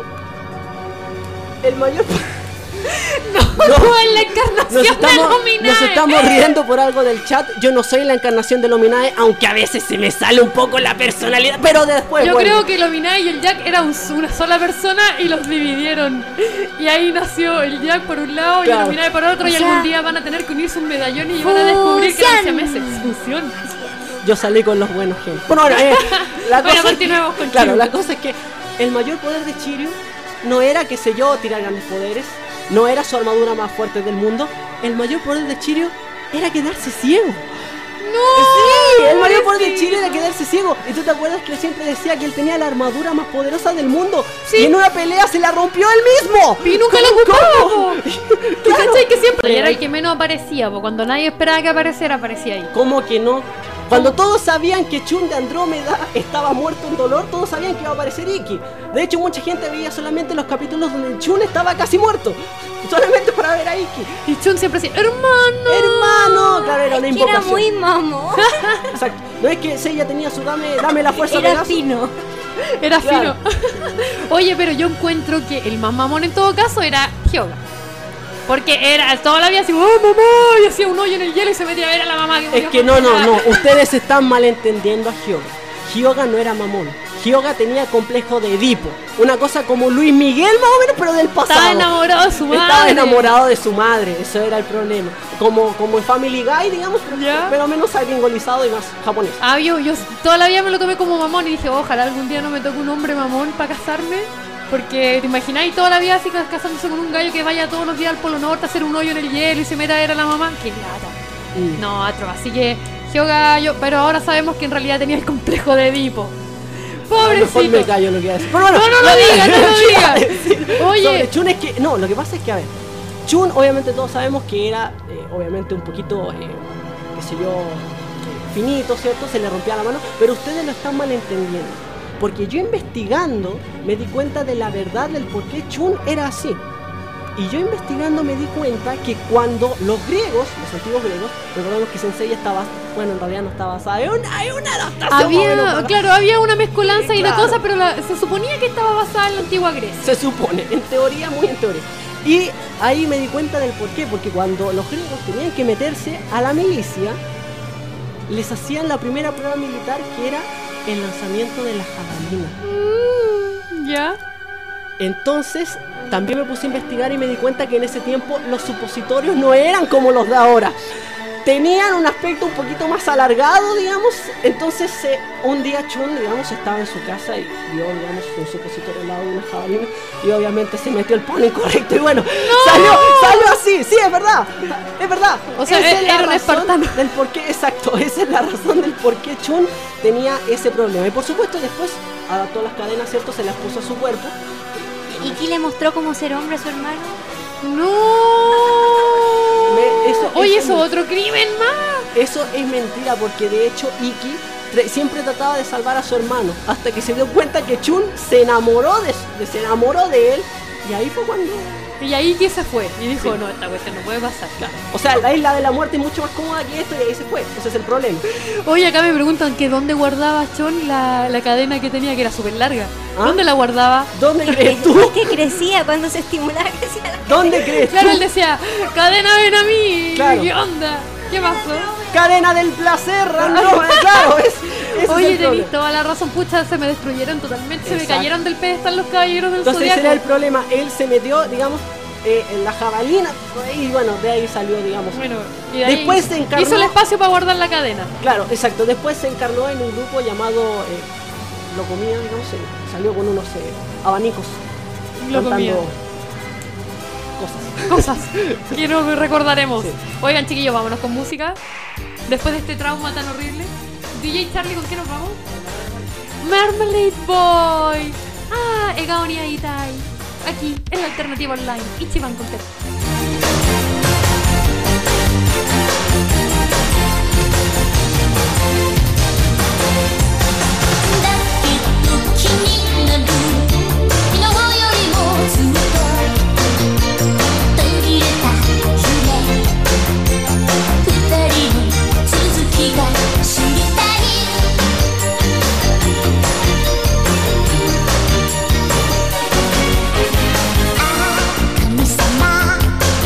Speaker 2: El mayor
Speaker 1: no, en la encarnación de Nominae.
Speaker 2: nos estamos riendo por algo del chat. Yo no soy la encarnación de Nominae, aunque a veces se me sale un poco la personalidad, pero después
Speaker 1: Yo
Speaker 2: vuelve.
Speaker 1: creo que Nominae y el Jack eran una sola persona y los dividieron. Y ahí nació el Jack por un lado y
Speaker 2: Claro.
Speaker 1: el Nominae por otro.
Speaker 3: O
Speaker 1: y
Speaker 3: sea,
Speaker 1: algún día van a tener que unirse un medallón y van a descubrir que eran
Speaker 3: fusión.
Speaker 1: siameses. Fusión.
Speaker 2: Yo salí con los buenos genes. Bueno, la
Speaker 1: Bueno,
Speaker 2: cosa es que-
Speaker 1: continuemos con
Speaker 2: Claro,
Speaker 1: Chiryu.
Speaker 2: la cosa es que el mayor poder de Chiryu no era, qué sé yo, tirar grandes poderes, no era su armadura más fuerte del mundo. El mayor poder de Chiryu era quedarse ciego.
Speaker 1: ¡No!
Speaker 2: Sí, el mayor poder de
Speaker 1: pobrecito.
Speaker 2: Chiryu era quedarse ciego. ¿Y tú te acuerdas que él siempre decía que él tenía la armadura más poderosa del mundo?
Speaker 1: Sí.
Speaker 2: Y en una pelea se la rompió él mismo.
Speaker 1: Y nunca lo ocupó. ¿Tú
Speaker 2: Claro.
Speaker 1: cachai que siempre era el que menos aparecía? Po? Cuando nadie esperaba que apareciera, aparecía ahí.
Speaker 2: ¿Cómo que no? Cuando todos sabían que Chun de Andrómeda estaba muerto en dolor, todos sabían que iba a aparecer Iki. De hecho, mucha gente veía solamente los capítulos donde Chun estaba casi muerto. Solamente para ver a Iki.
Speaker 1: Y Chun siempre decía, ¡hermano!
Speaker 2: ¡Hermano! Claro, era una
Speaker 3: Es que era
Speaker 2: invocación.
Speaker 3: muy mamo.
Speaker 2: Exacto. No es que Seiya tenía su dame la fuerza
Speaker 3: Era
Speaker 2: Pegaso.
Speaker 3: fino.
Speaker 1: Era
Speaker 2: Claro.
Speaker 1: fino. Oye, pero yo encuentro que el más mamón en todo caso era Hyoga. Porque era toda la vida así, ¡oh, mamá! Y hacía un hoyo en el hielo y se metía a ver a la mamá.
Speaker 2: Es que no, ustedes están malentendiendo a Hyoga. Hyoga no era mamón. Hyoga tenía complejo de Edipo. Una cosa como Luis Miguel más o menos, pero del pasado.
Speaker 1: Estaba enamorado de su madre.
Speaker 2: Estaba enamorado de su madre, eso era el problema. Como en Family Guy, digamos,
Speaker 1: Ya.
Speaker 2: pero menos gringolizado y más japonés.
Speaker 1: Ah, yo toda la vida me lo tomé como mamón y dije, ojalá algún día no me toque un hombre mamón para casarme. Porque te imagináis toda la vida así casándose con un gallo que vaya todos los días al Polo Norte a hacer un hoyo en el hielo y se meta a ver a la mamá. ¡Qué lata! No, atro. Así que Hyoga, pero ahora sabemos que en realidad tenía el complejo de Edipo.
Speaker 2: A lo mejor
Speaker 1: Pobrecito.
Speaker 2: me callo lo que iba a decir. Pero bueno,
Speaker 1: No lo digas, no lo digas. Oye.
Speaker 2: Sobre Chun es que... No, lo que pasa es que, a ver, Chun obviamente todos sabemos que era, obviamente un poquito, qué sé yo, finito, ¿cierto? Se le rompía la mano, pero ustedes lo están malentendiendo. Porque yo investigando me di cuenta de la verdad del por qué Chun era así. Y yo investigando me di cuenta que cuando los griegos, los antiguos griegos, recordemos que Sensei estaba, bueno, en realidad no está basada, es una adaptación.
Speaker 1: Había una mezcolanza y de
Speaker 2: Claro.
Speaker 1: cosas, pero se suponía que estaba basada en la antigua Grecia.
Speaker 2: Se supone, en teoría, muy en teoría. Y ahí me di cuenta del por qué, porque cuando los griegos tenían que meterse a la milicia, les hacían la primera prueba militar, que era el lanzamiento de la jabalina.
Speaker 1: ¿Ya?
Speaker 2: Entonces, también me puse a investigar y me di cuenta que en ese tiempo los supositorios no eran como los de ahora. Tenían un aspecto un poquito más alargado, digamos. Entonces, un día Chun, digamos, estaba en su casa y vio, digamos, un supositorio al lado de una jabalina. Y obviamente se metió el pony incorrecto. Y bueno, salió así. Sí, es verdad. Es verdad.
Speaker 1: O sea,
Speaker 2: Esa es la
Speaker 1: era un
Speaker 2: razón
Speaker 1: espartano.
Speaker 2: del por qué, exacto. Esa es la razón del por qué Chun tenía ese problema. Y por supuesto, después adaptó las cadenas, ¿cierto? Se las puso a su cuerpo.
Speaker 3: ¿Y Iki le mostró cómo ser hombre a su hermano?
Speaker 1: ¡No! Oye,
Speaker 2: eso
Speaker 1: eso otro crimen más.
Speaker 2: Eso es mentira, porque de hecho Iki siempre trataba de salvar a su hermano, hasta que se dio cuenta que Chun se enamoró de él, y ahí fue cuando...
Speaker 1: Y ahí que se fue y dijo,
Speaker 2: Sí.
Speaker 1: no, esta cuestión no puede pasar.
Speaker 2: Claro. O sea, la isla de la muerte es mucho más cómoda que esto, y ahí se fue. Ese es el problema.
Speaker 1: Oye, acá me preguntan que dónde guardaba Chon la cadena que tenía, que era súper larga.
Speaker 2: ¿Ah?
Speaker 1: ¿Dónde la guardaba?
Speaker 2: ¿Dónde crees tú?
Speaker 3: Es que crecía, cuando se estimulaba, crecía la
Speaker 2: ¿Dónde crees
Speaker 1: Claro, él
Speaker 2: tú?
Speaker 1: decía, cadena ven a mí.
Speaker 2: Claro.
Speaker 1: ¿Qué onda? ¿Qué pasó?
Speaker 2: Cadena del placer, random. Claro, ese
Speaker 1: Oye,
Speaker 2: es el
Speaker 1: tenés
Speaker 2: problema.
Speaker 1: toda la razón, pucha, se me destruyeron totalmente, se me
Speaker 2: Exacto.
Speaker 1: cayeron del pedestal los caballeros del
Speaker 2: Entonces ese
Speaker 1: Zodiaco.
Speaker 2: era el problema. Él se metió, digamos, en la jabalina, y bueno, de ahí salió, digamos.
Speaker 1: Bueno, y de ahí
Speaker 2: Después se encarnó...
Speaker 1: hizo el espacio para guardar la cadena.
Speaker 2: Claro, exacto. Después se encarnó en un grupo llamado Locomía, digamos, salió con unos abanicos
Speaker 1: Lo comía.
Speaker 2: cosas.
Speaker 1: Cosas que no recordaremos.
Speaker 2: Sí.
Speaker 1: Oigan, chiquillos, vámonos con música. Después de este trauma tan horrible. DJ Charlie, ¿con qué nos vamos? Marmalade Boy. Ah, Egaoni Aitai. Aquí, en la alternativa online. Ichiban con Tet.
Speaker 6: 気になる昨日よりもずっと途切れた夢二人の続きが知りたいああ神様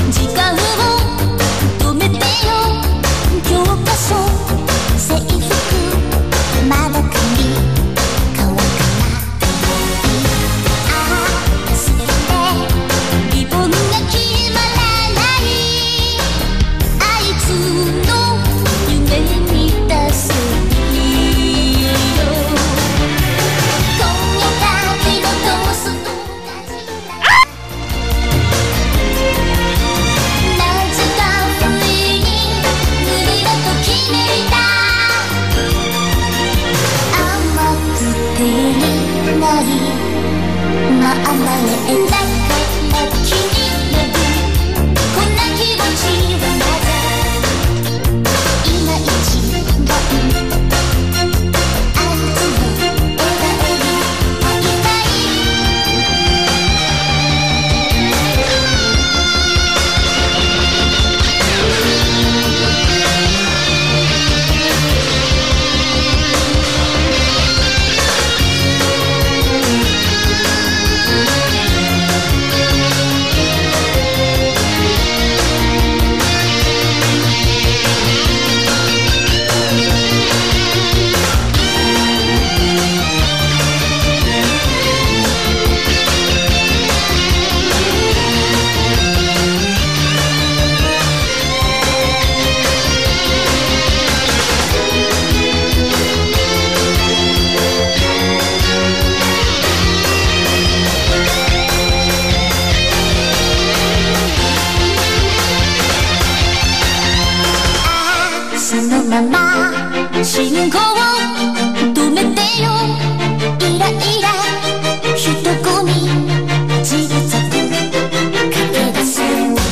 Speaker 6: まま信号を止めてよイライラ人混みジグザグ駆け出すもう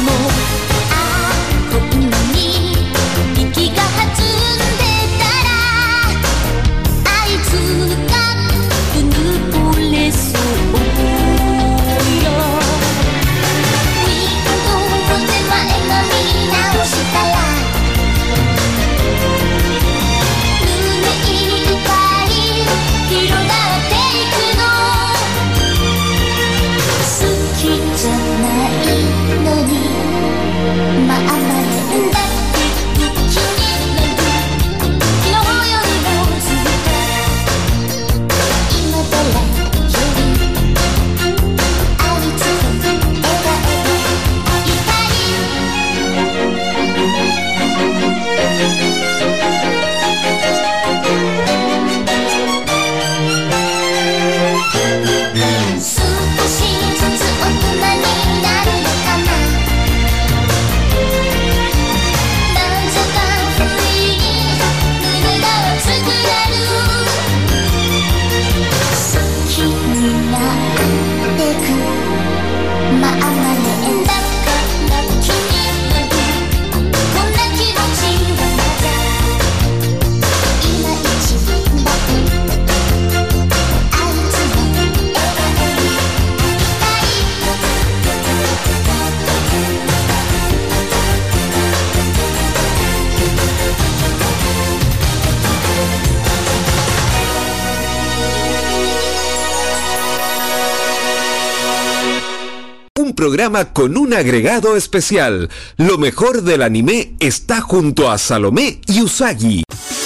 Speaker 6: こんなに息が弾んでたらあいつがうぬぼれそうよウィンドウの手前が見直したら胸いっぱい広がっていくの好きじゃないのにまあまれんだって気になる昨日よりもずっと今誰よりあいつと笑顔いっぱい少しずつ大人になるのかななんぞか不意に胸が熱くなる好きになってくまあまれんだから気になるこんな気持ちはまだ今一番あいつの笑顔に痛い
Speaker 5: Un programa con un agregado especial. Lo mejor del anime está junto a Salomé y Usagi.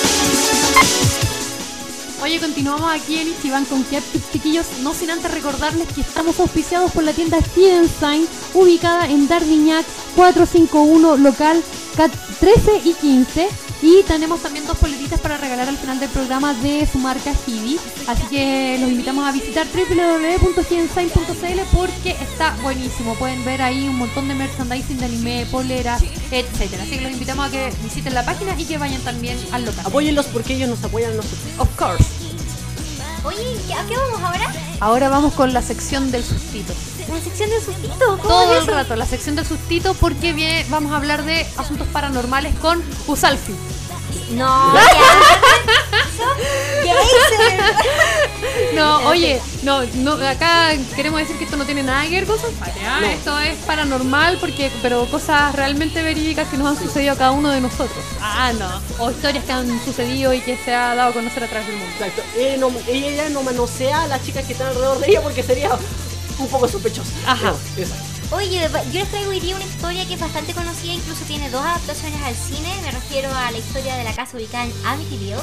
Speaker 1: Oye, continuamos aquí en Ichiban con Ketchup, chiquillos, no sin antes recordarles que estamos auspiciados por la tienda Fidensign, ubicada en Dardignac 451, local 13 y 15. Y tenemos también 2 poleritas para regalar al final del programa de su marca Hibi. Así que los invitamos a visitar www.fidensign.cl porque está buenísimo. Pueden ver ahí un montón de merchandising de anime, poleras, etcétera. Así que los invitamos a que visiten la página y que vayan también al local.
Speaker 2: Apóyenlos porque ellos nos apoyan a nosotros.
Speaker 1: Of course.
Speaker 3: Oye, ¿a qué vamos ahora?
Speaker 1: Ahora vamos con la sección del sustito.
Speaker 3: La sección del sustito. ¿Cómo
Speaker 1: Todo
Speaker 3: es
Speaker 1: el
Speaker 3: eso?
Speaker 1: rato, la sección del sustito porque vamos a hablar de asuntos paranormales con Usalfi.
Speaker 3: No, ya. ¿Qué hice?
Speaker 1: No, oye, no, acá queremos decir que esto no tiene nada que ver con Usalfi.
Speaker 2: No.
Speaker 1: Esto es paranormal pero cosas realmente verídicas que nos han sucedido a cada uno de nosotros. No. O historias que han sucedido y que se ha dado a conocer a través del mundo.
Speaker 2: Exacto. Ella no manosea a las chicas que están alrededor de ella porque sería un poco sospechoso.
Speaker 1: Ajá.
Speaker 2: No, exacto.
Speaker 3: Oye, yo les traigo hoy día una historia que es bastante conocida, incluso tiene 2 adaptaciones al cine. Me refiero a la historia de la casa ubicada en Amityville.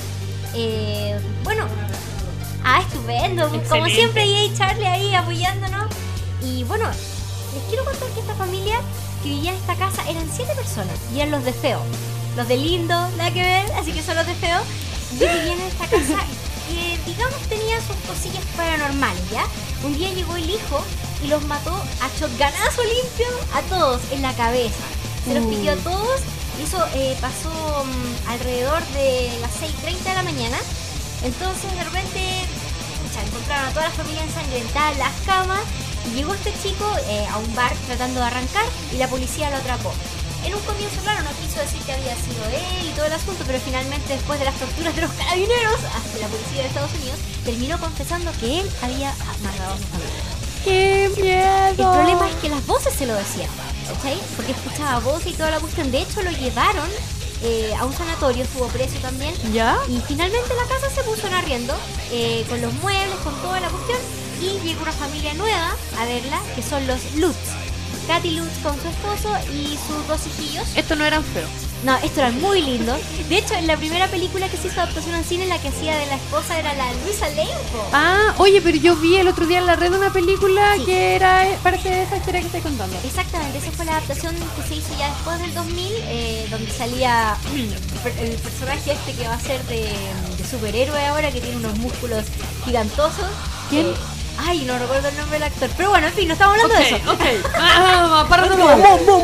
Speaker 3: Estupendo. Como
Speaker 1: Excelente.
Speaker 3: siempre, y Charlie ahí apoyándonos. Y bueno, les quiero contar que esta familia que vivía en esta casa eran 7 personas. Y eran los de feo. Los de lindo, nada que ver, así que son los de feo. Y vivían en esta casa que, digamos, tenía sus cosillas paranormales, ¿ya? Un día llegó el hijo y los mató a shotgunazo limpio a todos en la cabeza. Se los pidió a todos y eso pasó alrededor de las 6:30 de la mañana. Entonces de repente encontraron a toda la familia ensangrentada en las camas y llegó este chico a un bar tratando de arrancar y la policía lo atrapó. En un comienzo, claro, no quiso decir que había sido él y todo el asunto, pero finalmente, después de las torturas de los carabineros hasta la policía de Estados Unidos, terminó confesando que él había matado a su familia.
Speaker 1: ¡Qué miedo!
Speaker 3: El problema es que las voces se lo decían, ¿cachai? Porque escuchaba voces y toda la cuestión. De hecho, lo llevaron a un sanatorio, estuvo preso también.
Speaker 1: ¿Ya?
Speaker 3: Y finalmente la casa se puso en arriendo, con los muebles, con toda la cuestión. Y llegó una familia nueva a verla, que son los Lutz. Katy Lutz con su esposo y sus 2 hijillos.
Speaker 1: Estos no eran feos.
Speaker 3: No, esto era muy lindo. De hecho, en la primera película que se hizo adaptación al cine, la que hacía de la esposa era la Luisa Lane.
Speaker 1: Oye, pero yo vi el otro día en la red una película
Speaker 3: Sí.
Speaker 1: que era parece de esa historia que estoy contando.
Speaker 3: Exactamente, esa fue la adaptación que se hizo ya después del 2000, donde salía el personaje este que va a ser de superhéroe ahora, que tiene unos músculos gigantosos.
Speaker 1: ¿Quién?
Speaker 3: Ay, no recuerdo el nombre del actor. Pero bueno, en fin, no estamos hablando de eso.
Speaker 1: Ok. Paranormal.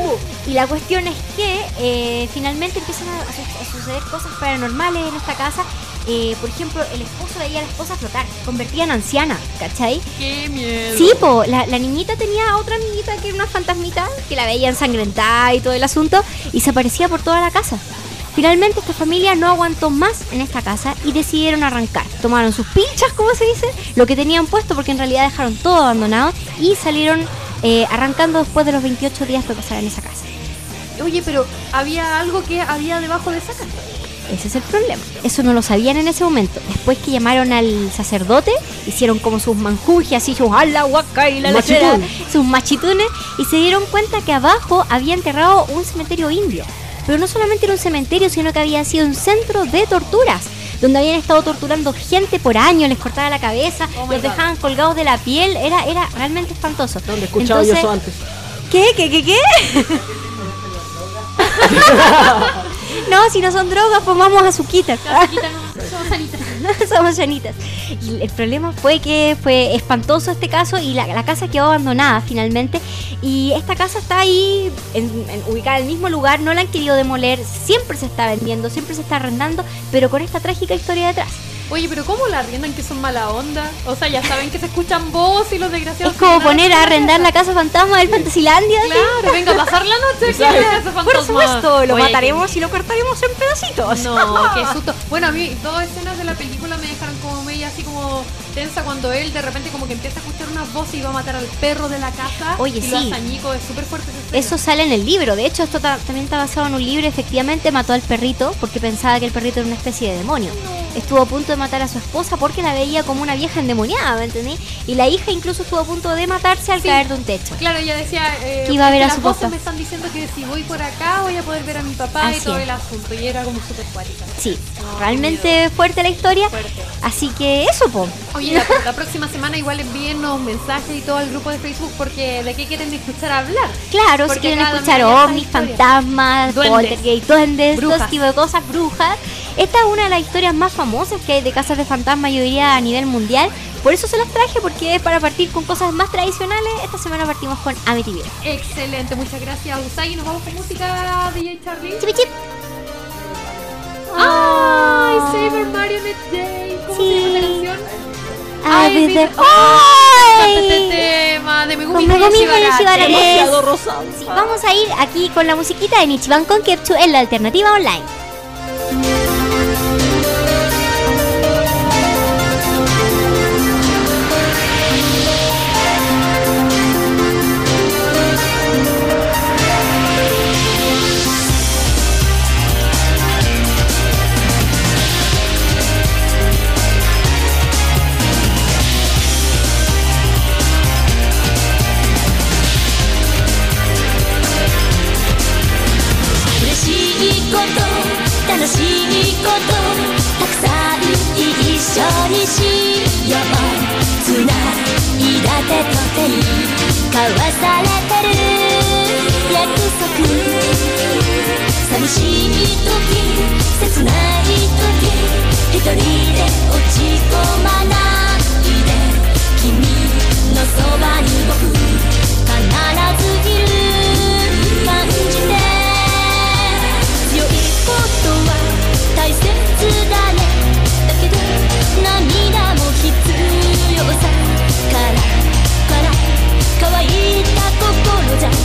Speaker 3: Y la cuestión es que finalmente empiezan a suceder cosas paranormales en esta casa. Por ejemplo, el esposo veía a la esposa flotar, convertida en anciana, ¿cachai?
Speaker 1: ¡Qué miedo!
Speaker 3: Sí, po, la niñita tenía a otra niñita que era una fantasmita, que la veía ensangrentada y todo el asunto, y se aparecía por toda la casa. Finalmente esta familia no aguantó más en esta casa y decidieron arrancar. Tomaron sus pilchas, como se dice, lo que tenían puesto, porque en realidad dejaron todo abandonado, y salieron arrancando después de los 28 días de pasar en esa casa.
Speaker 1: Oye, pero había algo que había debajo de esa casa.
Speaker 3: Ese es el problema. Eso no lo sabían en ese momento. Después que llamaron al sacerdote, hicieron como sus manjujias y sus ala huaca y la lechera, sus machitunes, y se dieron cuenta que abajo había enterrado un cementerio indio. Pero no solamente era un cementerio, sino que había sido un centro de torturas, donde habían estado torturando gente por años, les cortaban la cabeza, los dejaban colgados de la piel. Era realmente espantoso.
Speaker 2: ¿Dónde he escuchado yo eso antes?
Speaker 3: ¿Qué? No, si no son drogas, pues vamos a azuquitas.
Speaker 1: Somos sanitas.
Speaker 3: Somos sanitas. Y el problema fue que fue espantoso este caso y la casa quedó abandonada finalmente. Y esta casa está ahí, ubicada en el mismo lugar, no la han querido demoler, siempre se está vendiendo, siempre se está arrendando, pero con esta trágica historia detrás.
Speaker 1: Oye, pero ¿cómo la arriendan que son mala onda? O sea, ya saben que se escuchan voces y los desgraciados...
Speaker 3: Es como poner a arrendar la casa fantasma del Fantasilandia.
Speaker 1: Claro, venga a pasar la noche.
Speaker 3: Por supuesto, lo mataremos y lo cortaremos en pedacitos.
Speaker 1: No, qué susto. Bueno, a mí dos escenas de la película me dejaron como media así como tensa cuando él de repente como que empieza a escuchar unas voces y va a matar al perro de la casa.
Speaker 3: Oye,
Speaker 1: y
Speaker 3: sí.
Speaker 1: lo hace añico, es súper fuerte esa escena.
Speaker 3: Eso sale en el libro. De hecho, esto también está basado en un libro. Efectivamente, mató al perrito porque pensaba que el perrito era una especie de demonio. Estuvo a punto de matar a su esposa porque la veía como una vieja endemoniada, ¿me entendí? Y la hija incluso estuvo a punto de matarse al caer de un techo.
Speaker 1: Claro, ella decía
Speaker 3: que iba a ver a
Speaker 1: las
Speaker 3: su
Speaker 1: voces
Speaker 3: papá.
Speaker 1: me están diciendo que si voy por acá voy a poder ver a mi papá.
Speaker 3: Así
Speaker 1: y todo
Speaker 3: es.
Speaker 1: el asunto. Y era como súper cuática.
Speaker 3: Sí,
Speaker 1: No,
Speaker 3: realmente fuerte la historia.
Speaker 1: Fuerte.
Speaker 3: Así que eso, po.
Speaker 1: Oye, la próxima semana igual envíennos mensajes y todo al grupo de Facebook porque de qué quieren escuchar hablar.
Speaker 3: Claro,
Speaker 1: Porque
Speaker 3: si quieren
Speaker 1: acá
Speaker 3: escuchar
Speaker 1: también hay
Speaker 3: ovnis,
Speaker 1: estas historias.
Speaker 3: fantasmas,
Speaker 1: Duendes.
Speaker 3: poltergeist, duendes, todo
Speaker 1: Brujas.
Speaker 3: ese tipo de cosas, brujas. Esta es una de las historias más famosas que hay de casas de fantasmas, yo diría, a nivel mundial. Por eso se las traje, porque es para partir con cosas más tradicionales. Esta semana partimos con Amityville.
Speaker 1: Excelente, muchas gracias, Usagi. Nos vamos con música DJ Charlie.
Speaker 3: Chip, chip.
Speaker 1: ¡Ay! Saber Marionette Day. ¿Cómo se llama la canción?
Speaker 3: I'll be there.
Speaker 1: Este
Speaker 3: ¡Ay!
Speaker 1: tema de Megumi
Speaker 3: Con Megumi
Speaker 1: Shibarate.
Speaker 3: Shibarate.
Speaker 2: Demasiado rosado.
Speaker 3: Sí, vamos a ir aquí con la musiquita de Nichiban Konketsu en la alternativa online.
Speaker 6: 楽しいことたくさん一緒にしようつないだ手と手に交わされてる約束寂しい時切ない時一人で落ち込まないで君のそばに僕必ずいる感じて強いことは大切だねだけど涙も必要さから乾いた心じゃ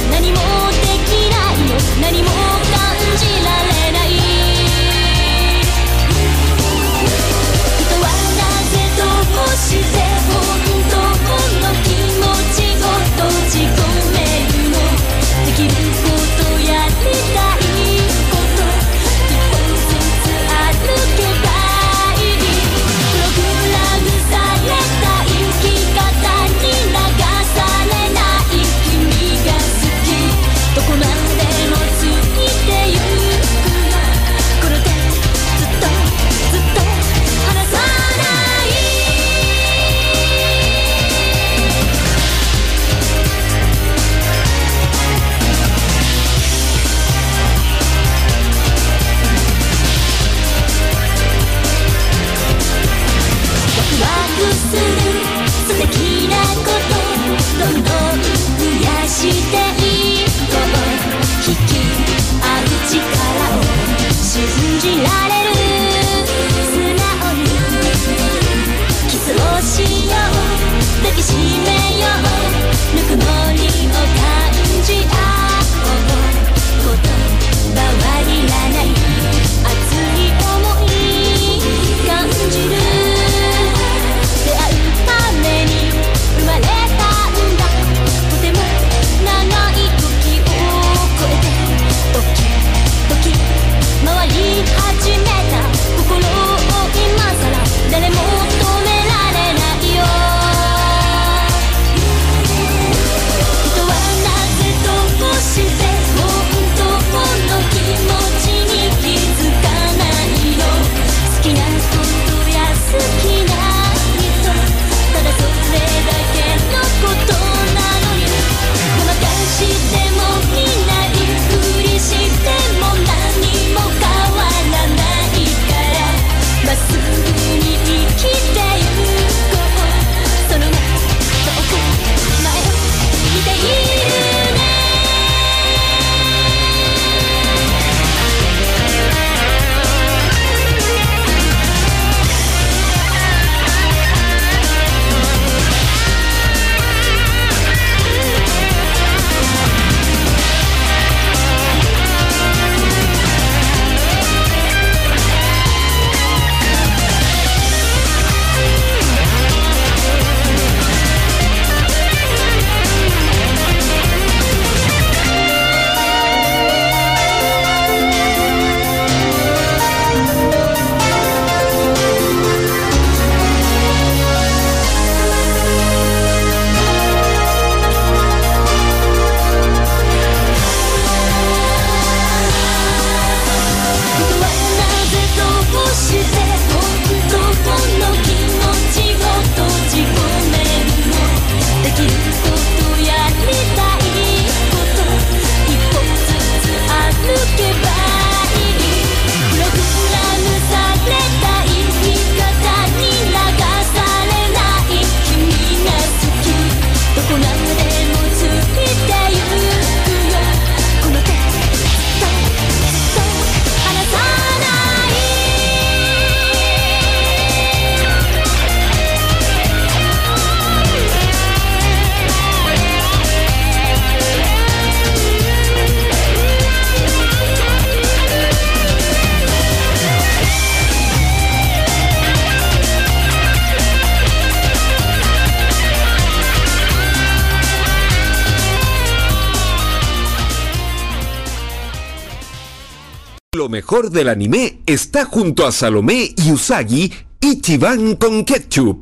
Speaker 5: Lo mejor del anime está junto a Salomé y Usagi, Ichiban con Ketchup.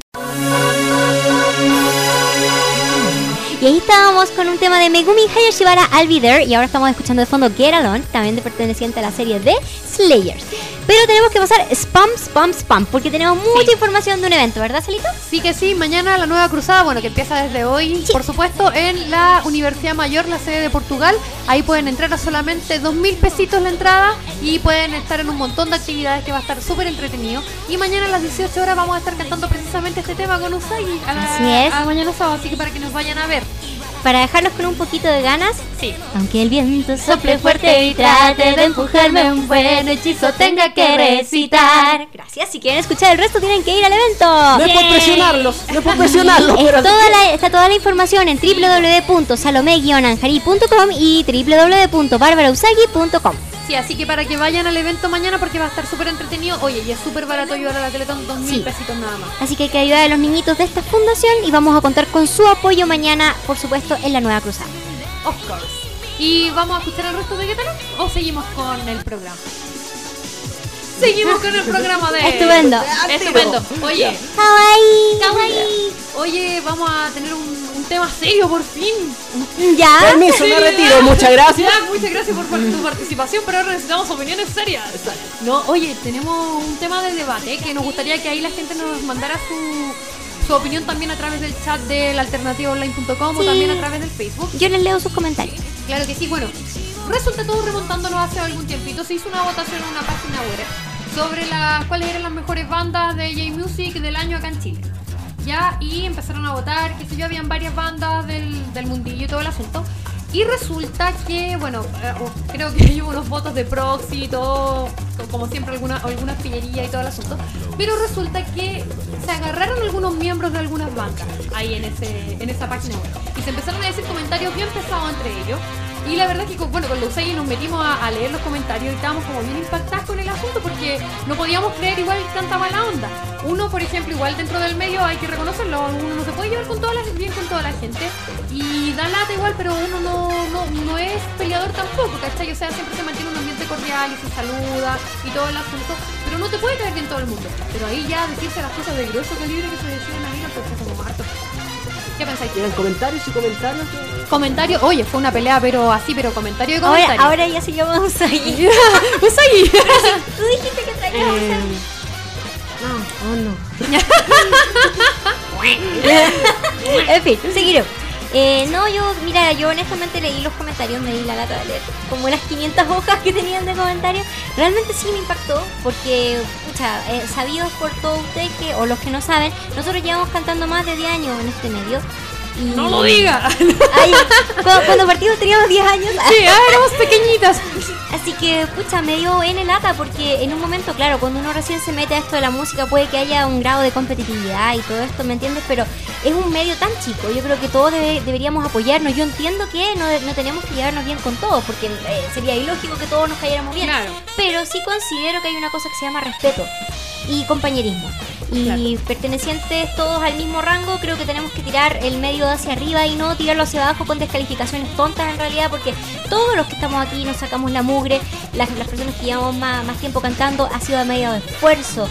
Speaker 3: Y ahí estábamos con un tema de Megumi Hayashibara, I'll Be There. Y ahora estamos escuchando de fondo Get Alone, también perteneciente a la serie de Slayers. Pero tenemos que pasar spam, porque tenemos mucha información de un evento, ¿verdad, Celito?
Speaker 1: Sí que sí, mañana la nueva cruzada, bueno, que empieza desde hoy,
Speaker 3: Sí.
Speaker 1: por supuesto, en la Universidad Mayor, la sede de Portugal. Ahí pueden entrar a solamente 2.000 pesitos la entrada y pueden estar en un montón de actividades que va a estar súper entretenido. Y mañana a las 18 horas vamos a estar cantando precisamente este tema con Usagi.
Speaker 3: Así es.
Speaker 1: A mañana sábado, así que para que nos vayan a ver.
Speaker 3: Para dejarlos con un poquito de ganas,
Speaker 1: Sí.
Speaker 3: aunque el viento sople fuerte y trate de empujarme, un buen hechizo tenga que recitar. Gracias, si quieren escuchar el resto tienen que ir al evento.
Speaker 2: No es por presionarlos, pero
Speaker 3: Está toda la información en www.salome-anjari.com y www.barbarausagi.com.
Speaker 1: Sí, así que para que vayan al evento mañana porque va a estar súper entretenido. Oye, y es súper barato ayudar a la Teletón, 2.000
Speaker 3: Sí.
Speaker 1: pesitos nada más.
Speaker 3: Así que hay que ayudar a los niñitos de esta fundación y vamos a contar con su apoyo mañana, por supuesto, en la nueva cruzada.
Speaker 1: Of course. ¿Y vamos a escuchar el resto de qué tal? ¿O seguimos con el programa? Seguimos con el programa de...
Speaker 3: Estupendo.
Speaker 1: Estupendo. Oye,
Speaker 3: Kawaii.
Speaker 1: oye, vamos a tener un tema serio por fin.
Speaker 3: Ya.
Speaker 2: Permiso, me retiro, muchas gracias.
Speaker 1: Ya, muchas gracias por tu participación, pero ahora necesitamos opiniones serias. No, oye, tenemos un tema de debate que nos gustaría que ahí la gente nos mandara su opinión también a través del chat del alternativaonline.com o
Speaker 3: Sí.
Speaker 1: también a través del Facebook.
Speaker 3: Yo les leo sus comentarios.
Speaker 1: Claro que sí, bueno, resulta todo remontándonos hace algún tiempito, se hizo una votación en una página web sobre cuáles eran las mejores bandas de J-Music del año acá en Chile. Ya, y empezaron a votar, qué sé yo, habían varias bandas del mundillo y todo el asunto. Y resulta que, bueno, creo que hay unos votos de proxy y todo, como siempre alguna pillería y todo el asunto. Pero resulta que se agarraron algunos miembros de algunas bandas ahí en esa página web. Y se empezaron a decir comentarios bien pesados entre ellos. Y la verdad es que, bueno, con Usagi nos metimos a leer los comentarios y estábamos como bien impactados con el asunto porque no podíamos creer igual tanta mala onda. Uno, por ejemplo, igual dentro del medio hay que reconocerlo, uno no se puede llevar bien con toda la gente y da lata igual, pero uno no es peleador tampoco, ¿cachai? O sea, siempre se mantiene un ambiente cordial y se saluda y todo el asunto, pero no te puede caer bien todo el mundo. Pero ahí ya decirse las cosas de grueso calibre que se decían ahí, no pues como harto. ¿Qué pensáis?
Speaker 2: ¿Tienen comentarios y comentarios?
Speaker 1: Comentario, oye, fue una pelea, pero comentario de comentario.
Speaker 3: Ahora ya se llama Usagi.
Speaker 1: Usagi.
Speaker 3: Tú dijiste que traías Usagi. En fin, seguiremos. Yo honestamente leí los comentarios, me di la lata de leer como las 500 hojas que tenían de comentarios. Realmente sí me impactó porque, sabidos por todos ustedes o los que no saben, nosotros llevamos cantando más de 10 años en este medio. Y...
Speaker 1: No lo diga.
Speaker 3: Ay, cuando partimos teníamos 10 años.
Speaker 1: Sí, éramos pequeñitas.
Speaker 3: Así que, me dio N lata porque en un momento, claro, cuando uno recién se mete a esto de la música puede que haya un grado de competitividad y todo esto, ¿me entiendes? Pero es un medio tan chico, yo creo que todos deberíamos apoyarnos. Yo entiendo que no tenemos que llevarnos bien con todos porque sería ilógico que todos nos cayéramos bien.
Speaker 1: Claro.
Speaker 3: Pero sí considero que hay una cosa que se llama respeto y compañerismo. Y pertenecientes todos al mismo rango, creo que tenemos que tirar el medio hacia arriba y no tirarlo hacia abajo con descalificaciones tontas en realidad, porque todos los que estamos aquí nos sacamos la mugre, las personas que llevamos más tiempo cantando ha sido a medio de esfuerzo,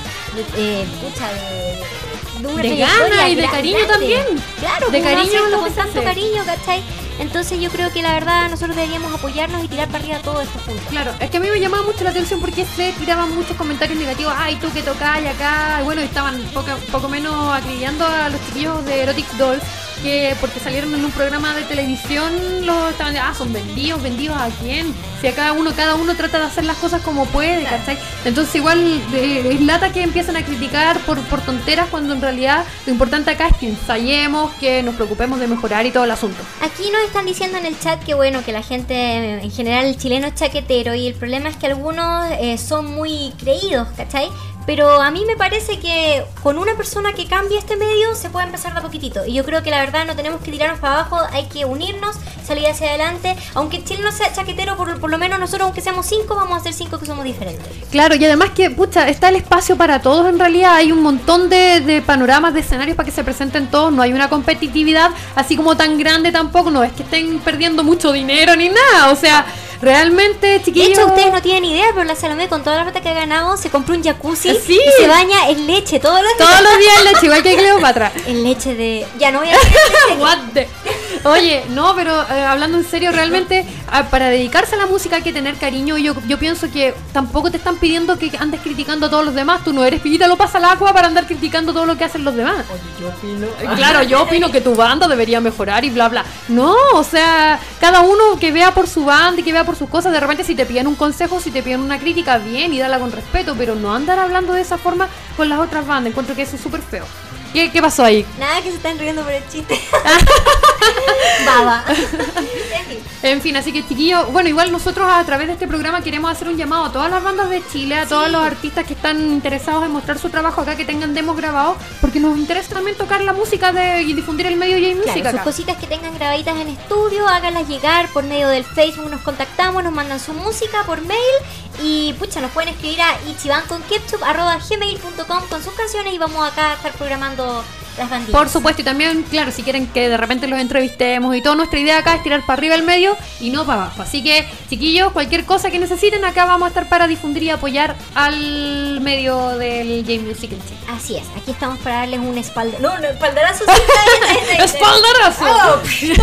Speaker 3: de una
Speaker 1: De
Speaker 3: trayectoria
Speaker 1: gana y de cariño
Speaker 3: grande.
Speaker 1: también.
Speaker 3: Claro,
Speaker 1: De
Speaker 3: uno
Speaker 1: cariño
Speaker 3: hace esto
Speaker 1: lo
Speaker 3: con
Speaker 1: que se
Speaker 3: tanto
Speaker 1: hace.
Speaker 3: cariño, ¿cachai? Entonces yo creo que la verdad nosotros deberíamos apoyarnos y tirar para arriba todo esto juntos.
Speaker 1: Claro, es que a mí me llamaba mucho la atención porque se tiraban muchos comentarios negativos. Ay, tú que tocáis acá. Y bueno, estaban poco menos acribillando a los chiquillos de Erotic Dolls, que porque salieron en un programa de televisión, los estaban, son vendidos a quién. Si a cada uno trata de hacer las cosas como puede, ¿cachai? Entonces igual es lata que empiezan a criticar por tonteras cuando en realidad lo importante acá es que ensayemos, que nos preocupemos de mejorar y todo el asunto.
Speaker 3: Aquí nos están diciendo en el chat que bueno, que la gente en general el chileno es chaquetero y el problema es que algunos son muy creídos, ¿cachai? Pero a mí me parece que con una persona que cambie este medio se puede empezar de a poquitito. Y yo creo que la verdad no tenemos que tirarnos para abajo, hay que unirnos, salir hacia adelante. Aunque Chile no sea chaquetero, por lo menos nosotros, aunque seamos 5, vamos a ser 5 que somos diferentes.
Speaker 1: Claro, y además que, está el espacio para todos en realidad. Hay un montón de panoramas, de escenarios para que se presenten todos. No hay una competitividad así como tan grande tampoco. No es que estén perdiendo mucho dinero ni nada. O sea, Realmente,
Speaker 3: De
Speaker 1: chiquillos.
Speaker 3: hecho, ustedes no tienen idea, pero la Salomé con toda la plata que ha ganado se compró un jacuzzi
Speaker 1: Sí.
Speaker 3: y se baña en leche todos los días.
Speaker 1: Todos los días leche, igual que Cleopatra.
Speaker 3: En leche de... Ya no voy a decir
Speaker 1: What the- Oye, no, pero hablando en serio, realmente para dedicarse a la música hay que tener cariño. Yo pienso que tampoco te están pidiendo que andes criticando a todos los demás. Tú no eres pillita, lo pasa al agua para andar criticando todo lo que hacen los demás.
Speaker 2: Yo opino.
Speaker 1: Claro, yo opino que tu banda debería mejorar y bla bla. No, o sea, cada uno que vea por su banda y que vea por sus cosas. De repente si te piden un consejo, si te piden una crítica, bien, y dala con respeto, pero no andar hablando de esa forma con las otras bandas. Encuentro que eso es súper feo. ¿Qué pasó ahí?
Speaker 3: Nada, que se están riendo por el chiste. Baba.
Speaker 1: En fin, así que chiquillos, bueno, igual nosotros a través de este programa queremos hacer un llamado a todas las bandas de Chile, a todos los artistas que están interesados en mostrar su trabajo acá, que tengan demos grabados, porque nos interesa también tocar la música y difundir el medio J-Music
Speaker 3: Claro, sus
Speaker 1: acá.
Speaker 3: cositas que tengan grabaditas en estudio, háganlas llegar por medio del Facebook, nos contactamos, nos mandan su música por mail y pucha, nos pueden escribir a ichibanconketchup@gmail.com con sus canciones y vamos acá a estar programando las banditas.
Speaker 1: Por supuesto, y también, claro, si quieren que de repente los entrevistemos y toda nuestra idea acá es tirar para arriba el medio y no para abajo. Así que, chiquillos, cualquier cosa que necesiten, acá vamos a estar para difundir y apoyar al medio del J-Music en Chile.
Speaker 3: Así es, aquí estamos para darles un espaldarazo. No, un espaldarazo. Sí, está bien.
Speaker 1: ¡Espaldarazo!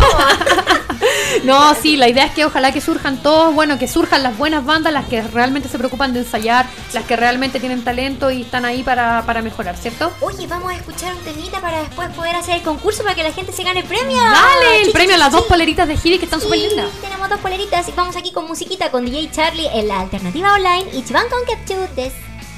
Speaker 1: No, sí, la idea es que ojalá que surjan todos, bueno, que surjan las buenas bandas, las que realmente se preocupan de ensayar, las que realmente tienen talento y están ahí para mejorar, ¿cierto?
Speaker 3: Oye, vamos a escuchar un temita para después poder hacer el concurso para que la gente se gane premio.
Speaker 1: Dale, el
Speaker 3: Sí,
Speaker 1: premio a
Speaker 3: sí,
Speaker 1: las
Speaker 3: sí.
Speaker 1: 2 poleritas de Hidi que están súper
Speaker 3: Sí,
Speaker 1: lindas.
Speaker 3: tenemos 2 poleritas y vamos aquí con musiquita con DJ Charlie en la alternativa online Ichiban con Ketchup des.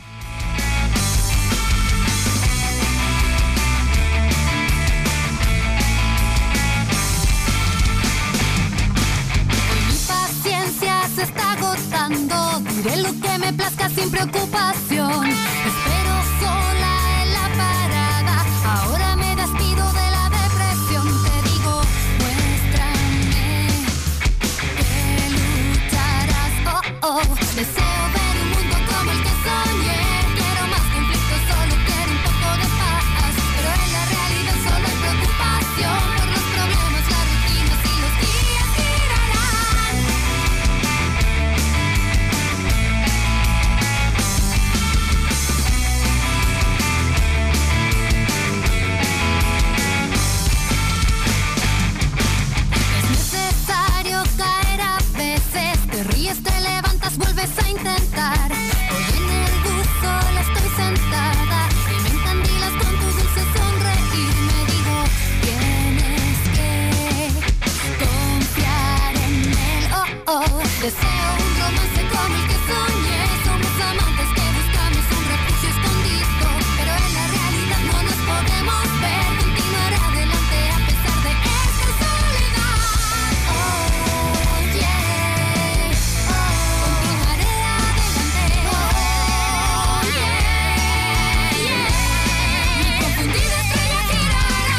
Speaker 6: Mi paciencia se está agotando. Diré lo que me plazca sin preocupación. Espero sola en la parada. Ahora me despido de la depresión. Te digo, muéstrame que lucharás. Oh, oh. Deseo ver un mundo como el que soñé. Quiero más conflicto, solo quiero un poco de paz. Pero en la realidad solo hay preocupación por los problemas, las rutinas y los días girarán. Es necesario caer a veces. Te ríes, te levantas, vuelves a intentar. Hoy en el bus sola estoy sentada y me encandilas con tu dulce sonreír. Me digo, tienes que confiar en él. Oh, oh. Deseo un romance como el que soñé. Somos amantes que buscamos un refugio escondido, pero en la realidad no nos podemos ver. Continuar adelante a pesar de esta soledad. Oh, yeah. Oh, continuaré adelante. Oh, yeah, yeah. Mi confundida estrella girará.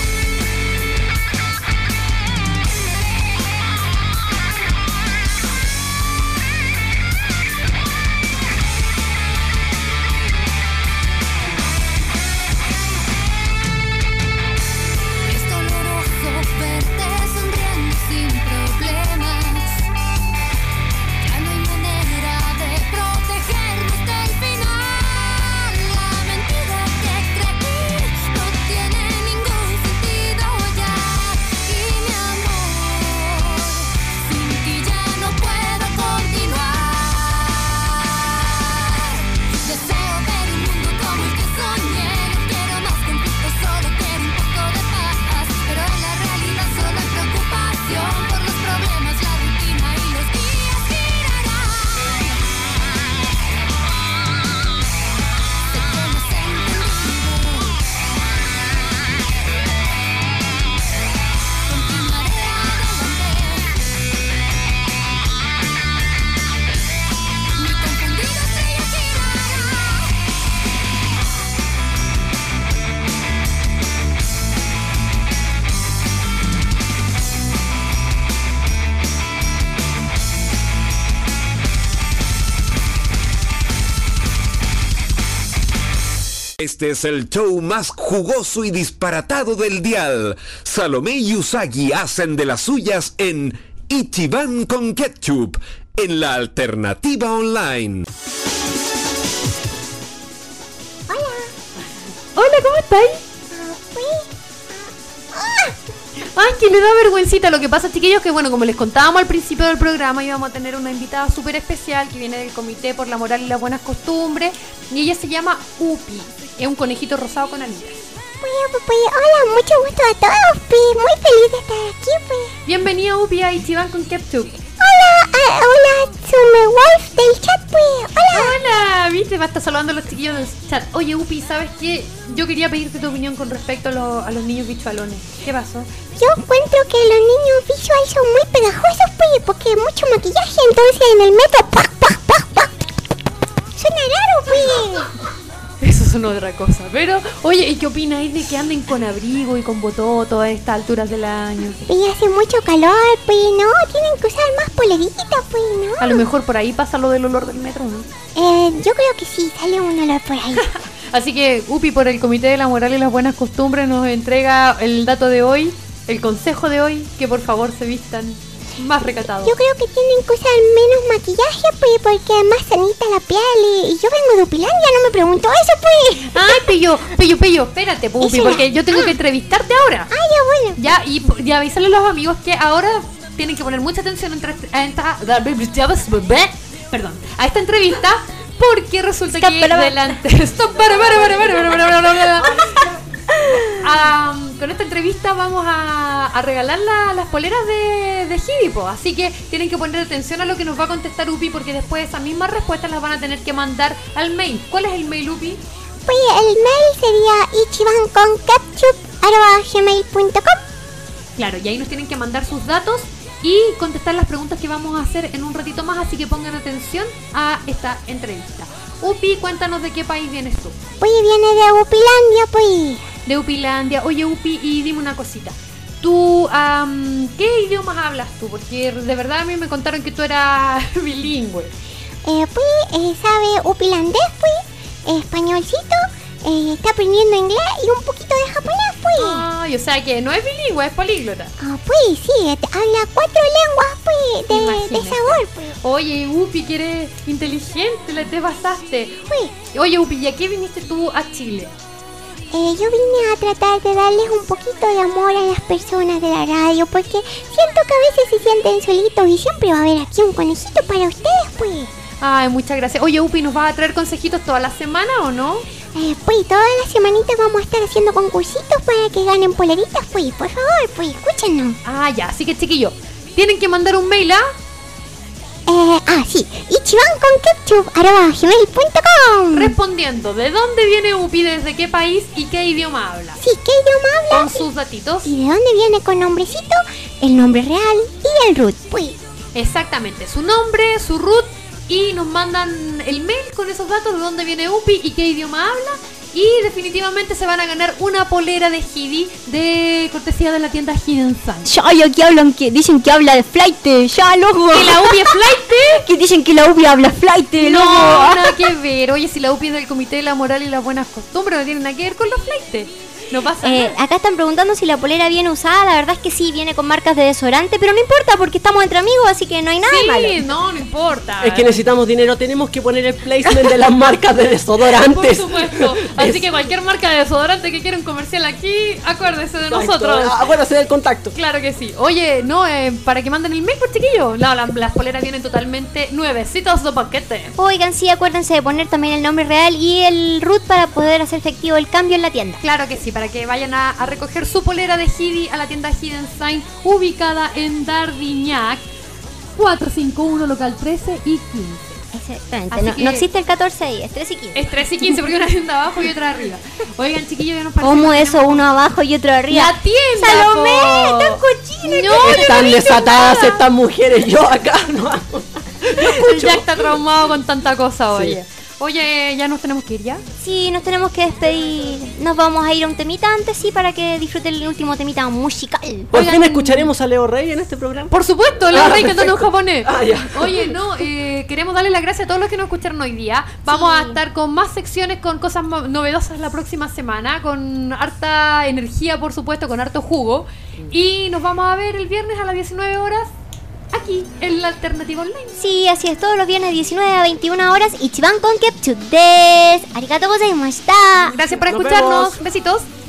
Speaker 6: Es doloroso verte sonriendo sin problemas. Ya no hay manera de protegernos del final. La mentira que creí no tiene ningún sentido ya. Y mi amor, sin ti ya no puedo continuar. Deseo ver un mundo como el que soñé. No quiero más conflicto, solo quiero un poco de paz. Pero en la realidad solo hay preocupación por los problemas, la rutina y los días girarán. Sé que lo has entendido. Continuaré adelante. Mi confundida estrella girará.
Speaker 5: Este es el show más jugoso y disparatado del dial. Salomé y Usagi hacen de las suyas en Ichiban con Ketchup en la Alternativa Online.
Speaker 1: Hola, ¿cómo estáis? Ay, que le da vergüencita. Lo que pasa, chiquillos, que bueno, como les contábamos al principio del programa, íbamos a tener una invitada súper especial que viene del Comité por la Moral y las Buenas Costumbres, y ella se llama Upi. Es un conejito rosado con alitas.
Speaker 6: Hola, mucho gusto a todos, muy feliz de estar aquí, pues.
Speaker 1: Bienvenida, Upi, a Ichiban con Ketchup.
Speaker 6: Hola, Summer Wolf del chat, pues.
Speaker 1: Hola, viste, va a estar saludando a los chiquillos del chat. Oye, Upi, ¿sabes qué? Yo quería pedirte tu opinión con respecto a los niños bichualones. ¿Qué pasó?
Speaker 6: Yo encuentro que los niños visual son muy pegajosos, pues, porque hay mucho maquillaje, entonces en el metro, ¡pac! Suena raro, pues.
Speaker 1: Eso es otra cosa. Pero, oye, ¿y qué opináis de que anden con abrigo y con bototo a estas alturas del año?
Speaker 6: Y hace mucho calor, pues, no, tienen que usar más poleritas, pues, ¿no?
Speaker 1: A lo mejor por ahí pasa lo del olor del metro, ¿no?
Speaker 6: Yo creo que sí, sale un olor por ahí.
Speaker 1: Así que Upi, por el Comité de la Moral y las Buenas Costumbres, nos entrega el dato de hoy, el consejo de hoy, que por favor se vistan más recatados.
Speaker 6: Yo creo que tienen que usar menos maquillaje, pues, porque es más sanita la piel y yo vengo de Upilandia, no me pregunto eso, pues.
Speaker 1: Ay, Pello, espérate, Upi, porque yo tengo que entrevistarte ahora.
Speaker 6: Ya, bueno.
Speaker 1: Ya, y avisarle a los amigos que ahora tienen que poner mucha atención a esta entrevista, porque resulta que delante... Con esta entrevista vamos a regalar las poleras de Hidipo, así que tienen que poner atención a lo que nos va a contestar Upi, porque después esas mismas respuestas las van a tener que mandar al mail. ¿Cuál es el mail, Upi?
Speaker 6: Pues el mail sería ichibanconketchup@gmail.com.
Speaker 1: Claro, y ahí nos tienen que mandar sus datos y contestar las preguntas que vamos a hacer en un ratito más, así que pongan atención a esta entrevista. Upi, cuéntanos de qué país vienes tú.
Speaker 6: Pues viene de Upilandia, pues.
Speaker 1: De Upilandia. Oye, Upi, y dime una cosita. Tú, ¿qué idiomas hablas tú? Porque de verdad a mí me contaron que tú eras bilingüe.
Speaker 6: Sabe upilandés, pues, españolcito, está aprendiendo inglés y un poquito de japonés, pues.
Speaker 1: Ay, o sea que no es bilingüe, es políglota.
Speaker 6: Pues sí, habla 4 lenguas, pues, de sabor, pues.
Speaker 1: Oye, Upi, que eres inteligente, te pasaste.
Speaker 6: Pues.
Speaker 1: Oye, Upi, ¿y a qué viniste tú a Chile?
Speaker 6: Yo vine a tratar de darles un poquito de amor a las personas de la radio, porque siento que a veces se sienten solitos y siempre va a haber aquí un conejito para ustedes, pues.
Speaker 1: Ay, muchas gracias. Oye, Upi, ¿nos vas a traer consejitos toda la semana o no?
Speaker 6: Pues todas las semanitas vamos a estar haciendo concursitos para que ganen poleritas, pues. Por favor, pues, escúchenos.
Speaker 1: Ah, ya, así que chiquillos, tienen que mandar un mail a...
Speaker 6: sí, ichibanconketchup@gmail.com.
Speaker 1: respondiendo de dónde viene Upi, desde qué país y qué idioma habla.
Speaker 6: Sí, ¿qué idioma habla?
Speaker 1: Con sus datitos.
Speaker 6: ¿Y de dónde viene con nombrecito? El nombre real y el root, pues.
Speaker 1: Exactamente, su nombre, su root, y nos mandan el mail con esos datos de dónde viene Upi y qué idioma habla. Y definitivamente se van a ganar una polera de Hidi de cortesía de la tienda Hidden Sun.
Speaker 3: Ya, y aquí hablan que dicen que habla de flight, ya, loco.
Speaker 1: ¿Que la Upi es flight?
Speaker 3: Que dicen que la Upi habla flight, loco.
Speaker 1: No, nada que ver. Oye, si la Upi es del Comité de la Moral y las Buenas Costumbres, no tiene nada que ver con los flights. No pasa nada.
Speaker 3: Acá están preguntando si la polera viene usada. La verdad es que sí, viene con marcas de desodorante, pero no importa porque estamos entre amigos, así que no hay nada de malo.
Speaker 1: Sí, no importa.
Speaker 2: Es que necesitamos dinero, tenemos que poner el placement de las marcas de desodorantes.
Speaker 1: Por supuesto. Así que cualquier marca de desodorante que quiera un comercial aquí, acuérdese de
Speaker 2: Exacto.
Speaker 1: nosotros.
Speaker 2: Acuérdese del contacto.
Speaker 1: Claro que sí. Oye, no, para que manden el mail, por chiquillo. No, las poleras vienen totalmente nuevecitos de paquete.
Speaker 3: Oigan, sí, acuérdense de poner también el nombre real y el root para poder hacer efectivo el cambio en la tienda.
Speaker 1: Claro que sí, para que vayan a recoger su polera de Hidi a la tienda Hidden Sign, ubicada en Dardiñac, 451, local 13 y 15.
Speaker 3: Exactamente,
Speaker 1: Así que-
Speaker 3: no existe el 14 ahí, es 13 y 15.
Speaker 1: Es 13 y 15 porque una tienda abajo y otra arriba. Oigan, chiquillos, ya nos parece.
Speaker 3: ¿Cómo
Speaker 1: que
Speaker 3: eso?
Speaker 1: tenemos-
Speaker 3: Uno abajo y otro arriba.
Speaker 1: La tienda,
Speaker 3: ¡Salomé!
Speaker 1: po.
Speaker 3: ¡Tan cochina!
Speaker 1: No,
Speaker 2: Están desatadas estas mujeres, yo acá no.
Speaker 1: el Jack está traumado con tanta cosa, oye. Oye, ya nos tenemos que ir ya.
Speaker 3: Sí, nos tenemos que despedir. Nos vamos a ir a un temita antes, sí, para que disfruten el último temita musical.
Speaker 2: Por
Speaker 1: Oigan,
Speaker 2: fin escucharemos a Leo Rey en este programa.
Speaker 1: Por supuesto, Leo Rey cantando en
Speaker 2: perfecto.
Speaker 1: japonés.
Speaker 2: Ah, ya.
Speaker 1: Oye, no, queremos darle las gracias a todos los que nos escucharon hoy día. Vamos a estar con más secciones, con cosas novedosas la próxima semana, con harta energía, por supuesto, con harto jugo. Y nos vamos a ver el viernes a las 19 horas aquí en la Alternativa Online.
Speaker 3: Sí, así es, todos los viernes 19 a 21 horas, Ichiban Konketsu des. Arigatou gozaimashita.
Speaker 1: Gracias por
Speaker 2: Nos
Speaker 1: escucharnos.
Speaker 2: vemos.
Speaker 1: Besitos.